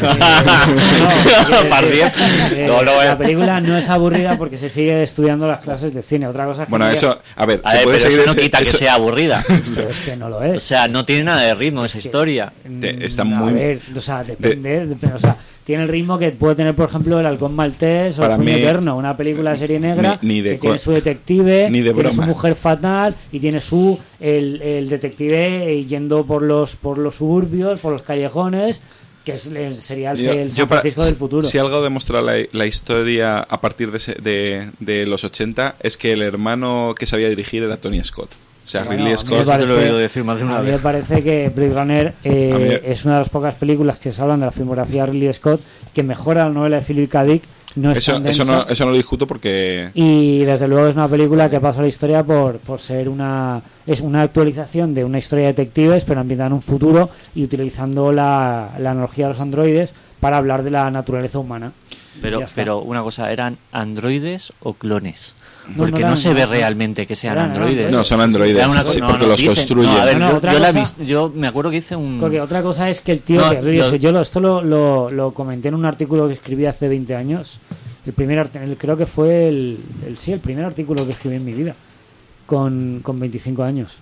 la película no es aburrida porque se sigue estudiando las clases de cine. Otra cosa es que bueno, eso, a ver, pero eso no quita que sea aburrida. Pero es que no lo es. O sea, no tiene nada de ritmo esa historia. Está muy... A ver, o sea, depende, o sea, tiene el ritmo que puede tener, por ejemplo, El Halcón Maltés o El Sueño Eterno, una película de serie negra que tiene su detective, tiene su mujer fatal y tiene el detective yendo por los suburbios, por los callejones, que sería el San Francisco del futuro. Si algo demuestra la historia a partir de los 80 es que el hermano que sabía dirigir era Tony Scott. O sea, Ridley Scott. Te lo he oído decir más de una vez. A mí me parece que Blade Runner es una de las pocas películas que se hablan de la filmografía de Ridley Scott que mejora la novela de Philip K. Dick. Eso no lo discuto porque... Y desde luego es una película que pasa a la historia por ser una actualización de una historia de detectives, pero ambientada en un futuro y utilizando la analogía de los androides para hablar de la naturaleza humana. Pero una cosa, ¿eran androides o clones? Porque no se ve realmente que sean androides. No, son androides, porque los construyen. Yo me acuerdo que hice un... Porque otra cosa es que el tío... esto lo comenté en un artículo que escribí hace 20 años. Creo que fue el primer artículo que escribí en mi vida, con 25 años.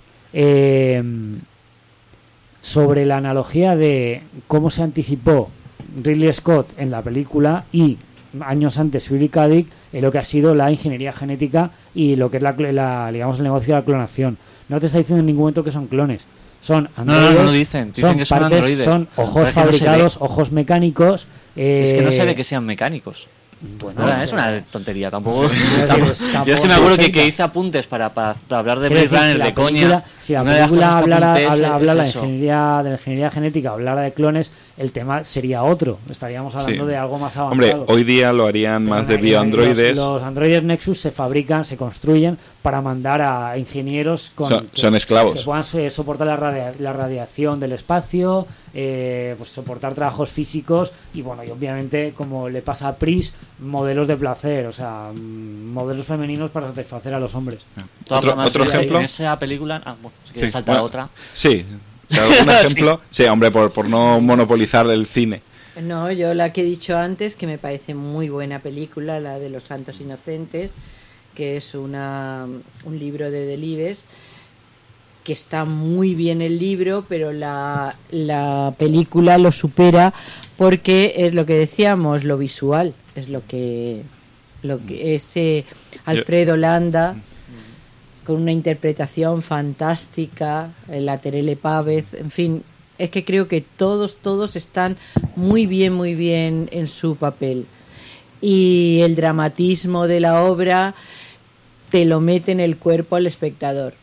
Sobre la analogía de cómo se anticipó Ridley Scott en la película y años antes Philip K. Dick en lo que ha sido la ingeniería genética y lo que es digamos el negocio de la clonación. No te está diciendo en ningún momento que son clones, son androides. No dicen que son androides. Son ojos fabricados, ojos mecánicos. Es que no se ve que sean mecánicos. Bueno, es una tontería tampoco. Yo es que me acuerdo que hice apuntes para hablar de Blade Runner de coña. Si la película habla de la ingeniería genética, hablara de clones, el tema sería otro. Estaríamos hablando de algo más avanzado. Hombre, hoy día lo harían más de bioandroides. Los androides Nexus se fabrican, se construyen para mandar a ingenieros son esclavos que puedan soportar la radiación del espacio, pues soportar trabajos físicos y bueno, y obviamente, como le pasa a Pris, modelos de placer, o sea, modelos femeninos para satisfacer a los hombres. ¿Otro ejemplo? En esa película, si quieres saltar a otra. Sí, ¿algún ejemplo? Sí, hombre, por no monopolizar el cine. No, yo la que he dicho antes, que me parece muy buena película, la de Los Santos Inocentes, que es un libro de Delibes, que está muy bien el libro, pero la película lo supera porque es lo que decíamos, lo visual, es lo que ese Alfredo Landa, con una interpretación fantástica, la Terele Pávez, en fin, es que creo que todos están muy bien en su papel. Y el dramatismo de la obra te lo mete en el cuerpo al espectador.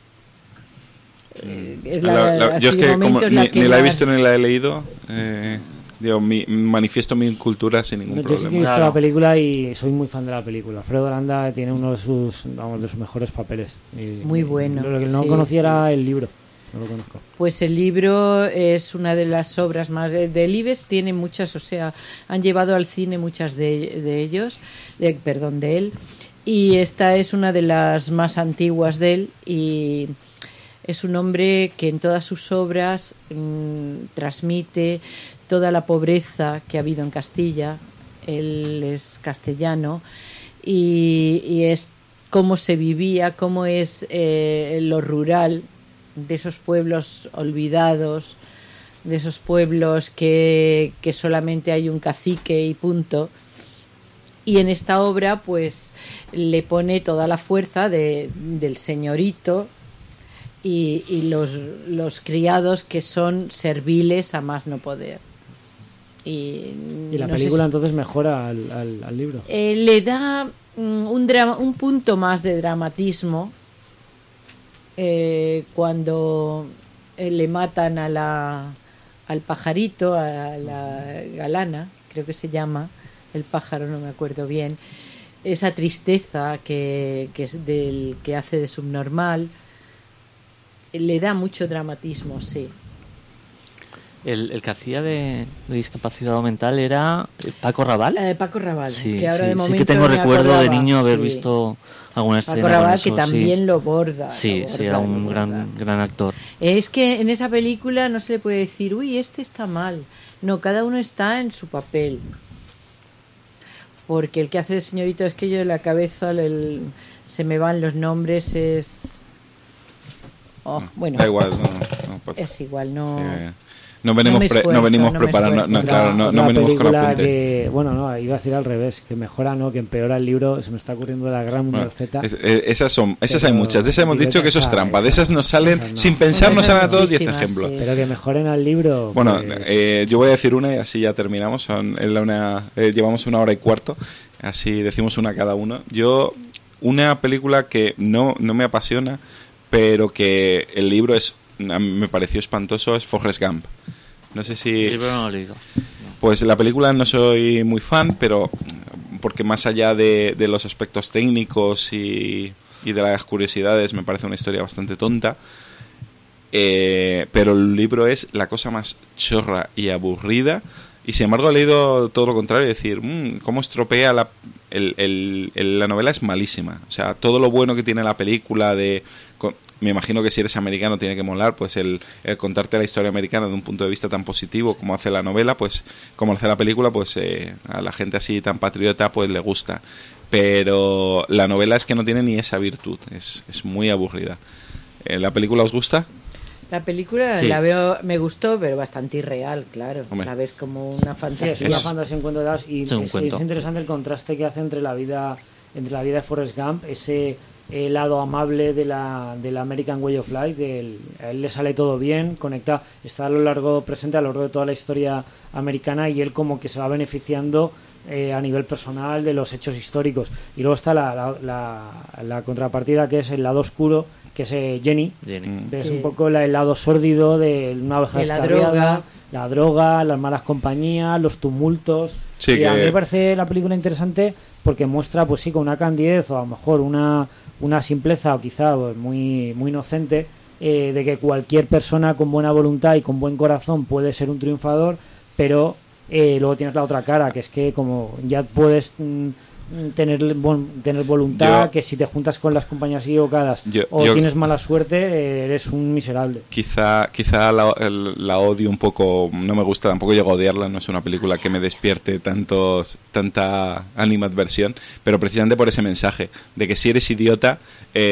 Yo es que como ni la he visto ni la he leído, manifiesto mi cultura sin ningún problema. Yo sí que he visto la película y soy muy fan de la película. Alfredo Landa tiene uno de sus mejores papeles. Muy bueno. Lo que no conocía era el libro. No lo conozco. Pues el libro es una de las obras más de Delibes, tiene muchas, o sea, han llevado al cine muchas de él, y esta es una de las más antiguas de él, y es un hombre que en todas sus obras transmite toda la pobreza que ha habido en Castilla. Él es castellano y es cómo se vivía, cómo es lo rural de esos pueblos olvidados, de esos pueblos que solamente hay un cacique y punto. Y en esta obra pues le pone toda la fuerza del señorito y los criados que son serviles a más no poder. Y la no película sé entonces mejora al libro. le da un punto más de dramatismo cuando le matan al pajarito, a la galana, creo que se llama, el pájaro, no me acuerdo bien, esa tristeza que es del que hace de subnormal, le da mucho dramatismo, sí. El que hacía de discapacidad mental era Paco Raval. Paco Raval, Sí, es que ahora de sí momento que tengo me recuerdo de acordaba, niño haber sí. visto alguna escena Paco Raval, con eso, que también sí. lo borda. Sí, lo borda, sí, era un lo borda. gran actor. Es que en esa película no se le puede decir, uy, este está mal. No, cada uno está en su papel. Porque el que hace de señorito, es que yo de la cabeza se me van los nombres, es... Oh, bueno, Da igual, no, es igual, no... sí. No venimos, me esfuerzo, no venimos no me preparados, no, esfuerzo. claro, no Otra venimos con película apuntes. que, bueno, no, iba a decir al revés, que mejora, no, que empeora el libro. Se me está ocurriendo la Gran Mundial Z. Esas Pero hay muchas. De esas hemos dicho que eso es trampa. De esas nos salen, esas no. sin pensar, nos salen a todos 10 Muchísimas, ejemplos. sí. Pero que mejoren al libro. Bueno, pues, yo voy a decir una y así ya terminamos. Llevamos 1 hora y cuarto, así decimos una cada uno. Una película que no me apasiona, pero que el libro me pareció espantoso, es Forrest Gump. No sé si... El libro no lo he leído. Pues la película no soy muy fan, pero porque más allá de los aspectos técnicos y de las curiosidades, me parece una historia bastante tonta. Pero el libro es la cosa más chorra y aburrida, y sin embargo he leído todo lo contrario, decir, cómo estropea la novela. Es malísima. O sea, todo lo bueno que tiene la película me imagino que si eres americano tiene que molar, pues el contarte la historia americana de un punto de vista tan positivo como hace la novela, pues como hace la película, pues a la gente así tan patriota pues le gusta. Pero la novela es que no tiene ni esa virtud, es muy aburrida. ¿La película os gusta? La película Sí. la veo, me gustó, pero bastante irreal, claro. Hombre. La ves como una sí, fantasía. es una fantasía, un cuento de hadas, y Es un cuento. es interesante el contraste que hace entre la vida de Forrest Gump, ese lado amable de la American Way of Life, a él le sale todo bien, conecta, está presente a lo largo de toda la historia americana, y él como que se va beneficiando a nivel personal de los hechos históricos. Y luego está la contrapartida, que es el lado oscuro, que es Jenny. Es Sí. un poco el lado sórdido de una oveja De la descarriada, droga. la droga, las malas compañías, los tumultos. Sí, y a mí que- me parece la película interesante porque muestra, pues sí, con una candidez o a lo mejor una simpleza, o quizá pues, muy, muy inocente, de que cualquier persona con buena voluntad y con buen corazón puede ser un triunfador, pero luego tienes la otra cara, que es que como ya puedes tener voluntad, Yo- que si te juntas con las compañías equivocadas Yo- tienes mala suerte, eres un miserable. Quizá la odio un poco, no me gusta, tampoco llego a odiarla, no es una película que me despierte tanta animadversión, pero precisamente por ese mensaje de que si eres idiota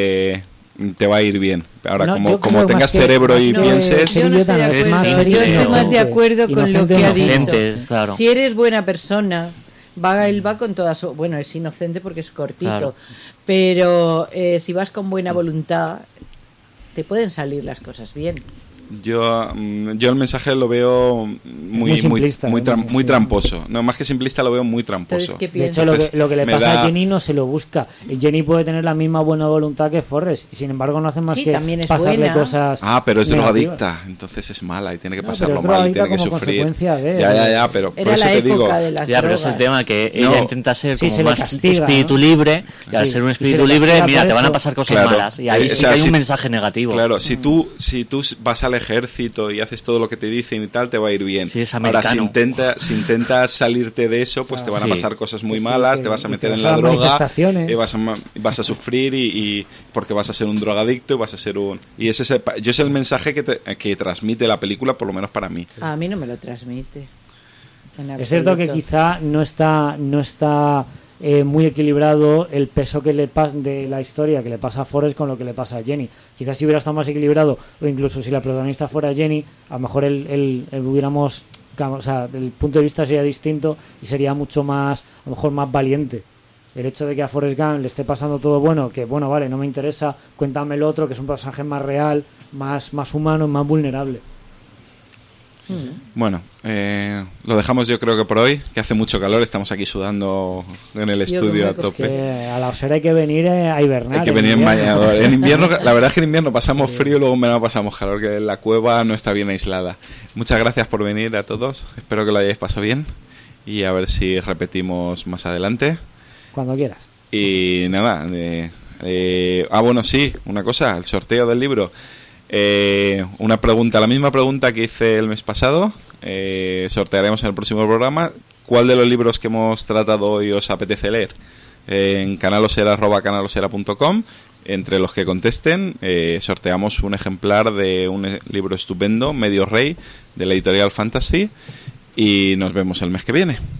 te va a ir bien. Ahora, No, como yo creo tengas más que- cerebro y No, pienses... yo no estoy de Es más acuerdo. serio, Yo estoy más de inocente. acuerdo con lo Inocente, que ha dicho. inocente, claro. Si eres buena persona, él va con toda su... Bueno, es inocente porque es cortito, Claro. pero si vas con buena voluntad, te pueden salir las cosas bien. Yo el mensaje lo veo muy simplista, ¿no? muy Sí. tramposo. No, más que simplista lo veo muy tramposo. Entonces, ¿qué De piensas? hecho, Entonces, lo que le me pasa da- a Jenny no se lo busca. Jenny puede tener la misma buena voluntad que Forrest, y sin embargo no hace más Sí, que también es pasarle buena. cosas. Ah, pero es negativas. drogadicta, entonces es mala y tiene que No, pasarlo pero es mal y drogadicta tiene que como sufrir. consecuencia de- Ya, pero por Era eso la te digo... época de las Ya, pero es drogas. el tema que No. ella intenta ser Sí, como se le más castiga, espíritu ¿no? libre, y al Sí, ser un y se espíritu le libre, castiga mira, por te van a eso. pasar cosas Claro. malas. Y ahí O sí sea, que hay un si- mensaje negativo. Claro, si tú vas al ejército y haces todo lo que te dicen y tal, te va a ir bien. Sí, es Ahora, si americano. intentas salirte de eso, pues te van a Sí. pasar cosas muy Sí, malas, sí, te vas a y meter te en vas a la las droga, manifestaciones. y vas a sufrir y porque vas a ser un drogadicto y vas a ser un... Y ese es el mensaje que transmite la película, por lo menos para mí. A mí no me lo transmite. En Es cierto que absoluto. quizá no está muy equilibrado el peso que le pasa de la historia que le pasa a Forrest con lo que le pasa a Jenny. Quizás si hubiera estado más equilibrado, o incluso si la protagonista fuera Jenny, a lo mejor el punto de vista sería distinto y sería mucho más, a lo mejor más valiente. el hecho de que a Forrest Gump le esté pasando todo bueno, que bueno, vale, no me interesa, cuéntame lo otro, que es un personaje más real, más humano, más vulnerable. Bueno, lo dejamos yo creo que por hoy, que hace mucho calor, estamos aquí sudando en el estudio a tope. Que a la osera hay que venir a hibernar. Hay que venir en bañador. En invierno, la verdad es que en invierno pasamos frío y luego en verano pasamos calor, que la cueva no está bien aislada. Muchas gracias por venir a todos, espero que lo hayáis pasado bien y a ver si repetimos más adelante. Cuando quieras. Y nada, bueno, sí, una cosa, el sorteo del libro. Una pregunta, la misma pregunta que hice el mes pasado, sortearemos en el próximo programa. ¿Cuál de los libros que hemos tratado hoy os apetece leer? En canalosera@canalosera.com. Entre los que contesten, sorteamos un ejemplar de un libro estupendo, Medio Rey, de la editorial Fantasy, y nos vemos el mes que viene.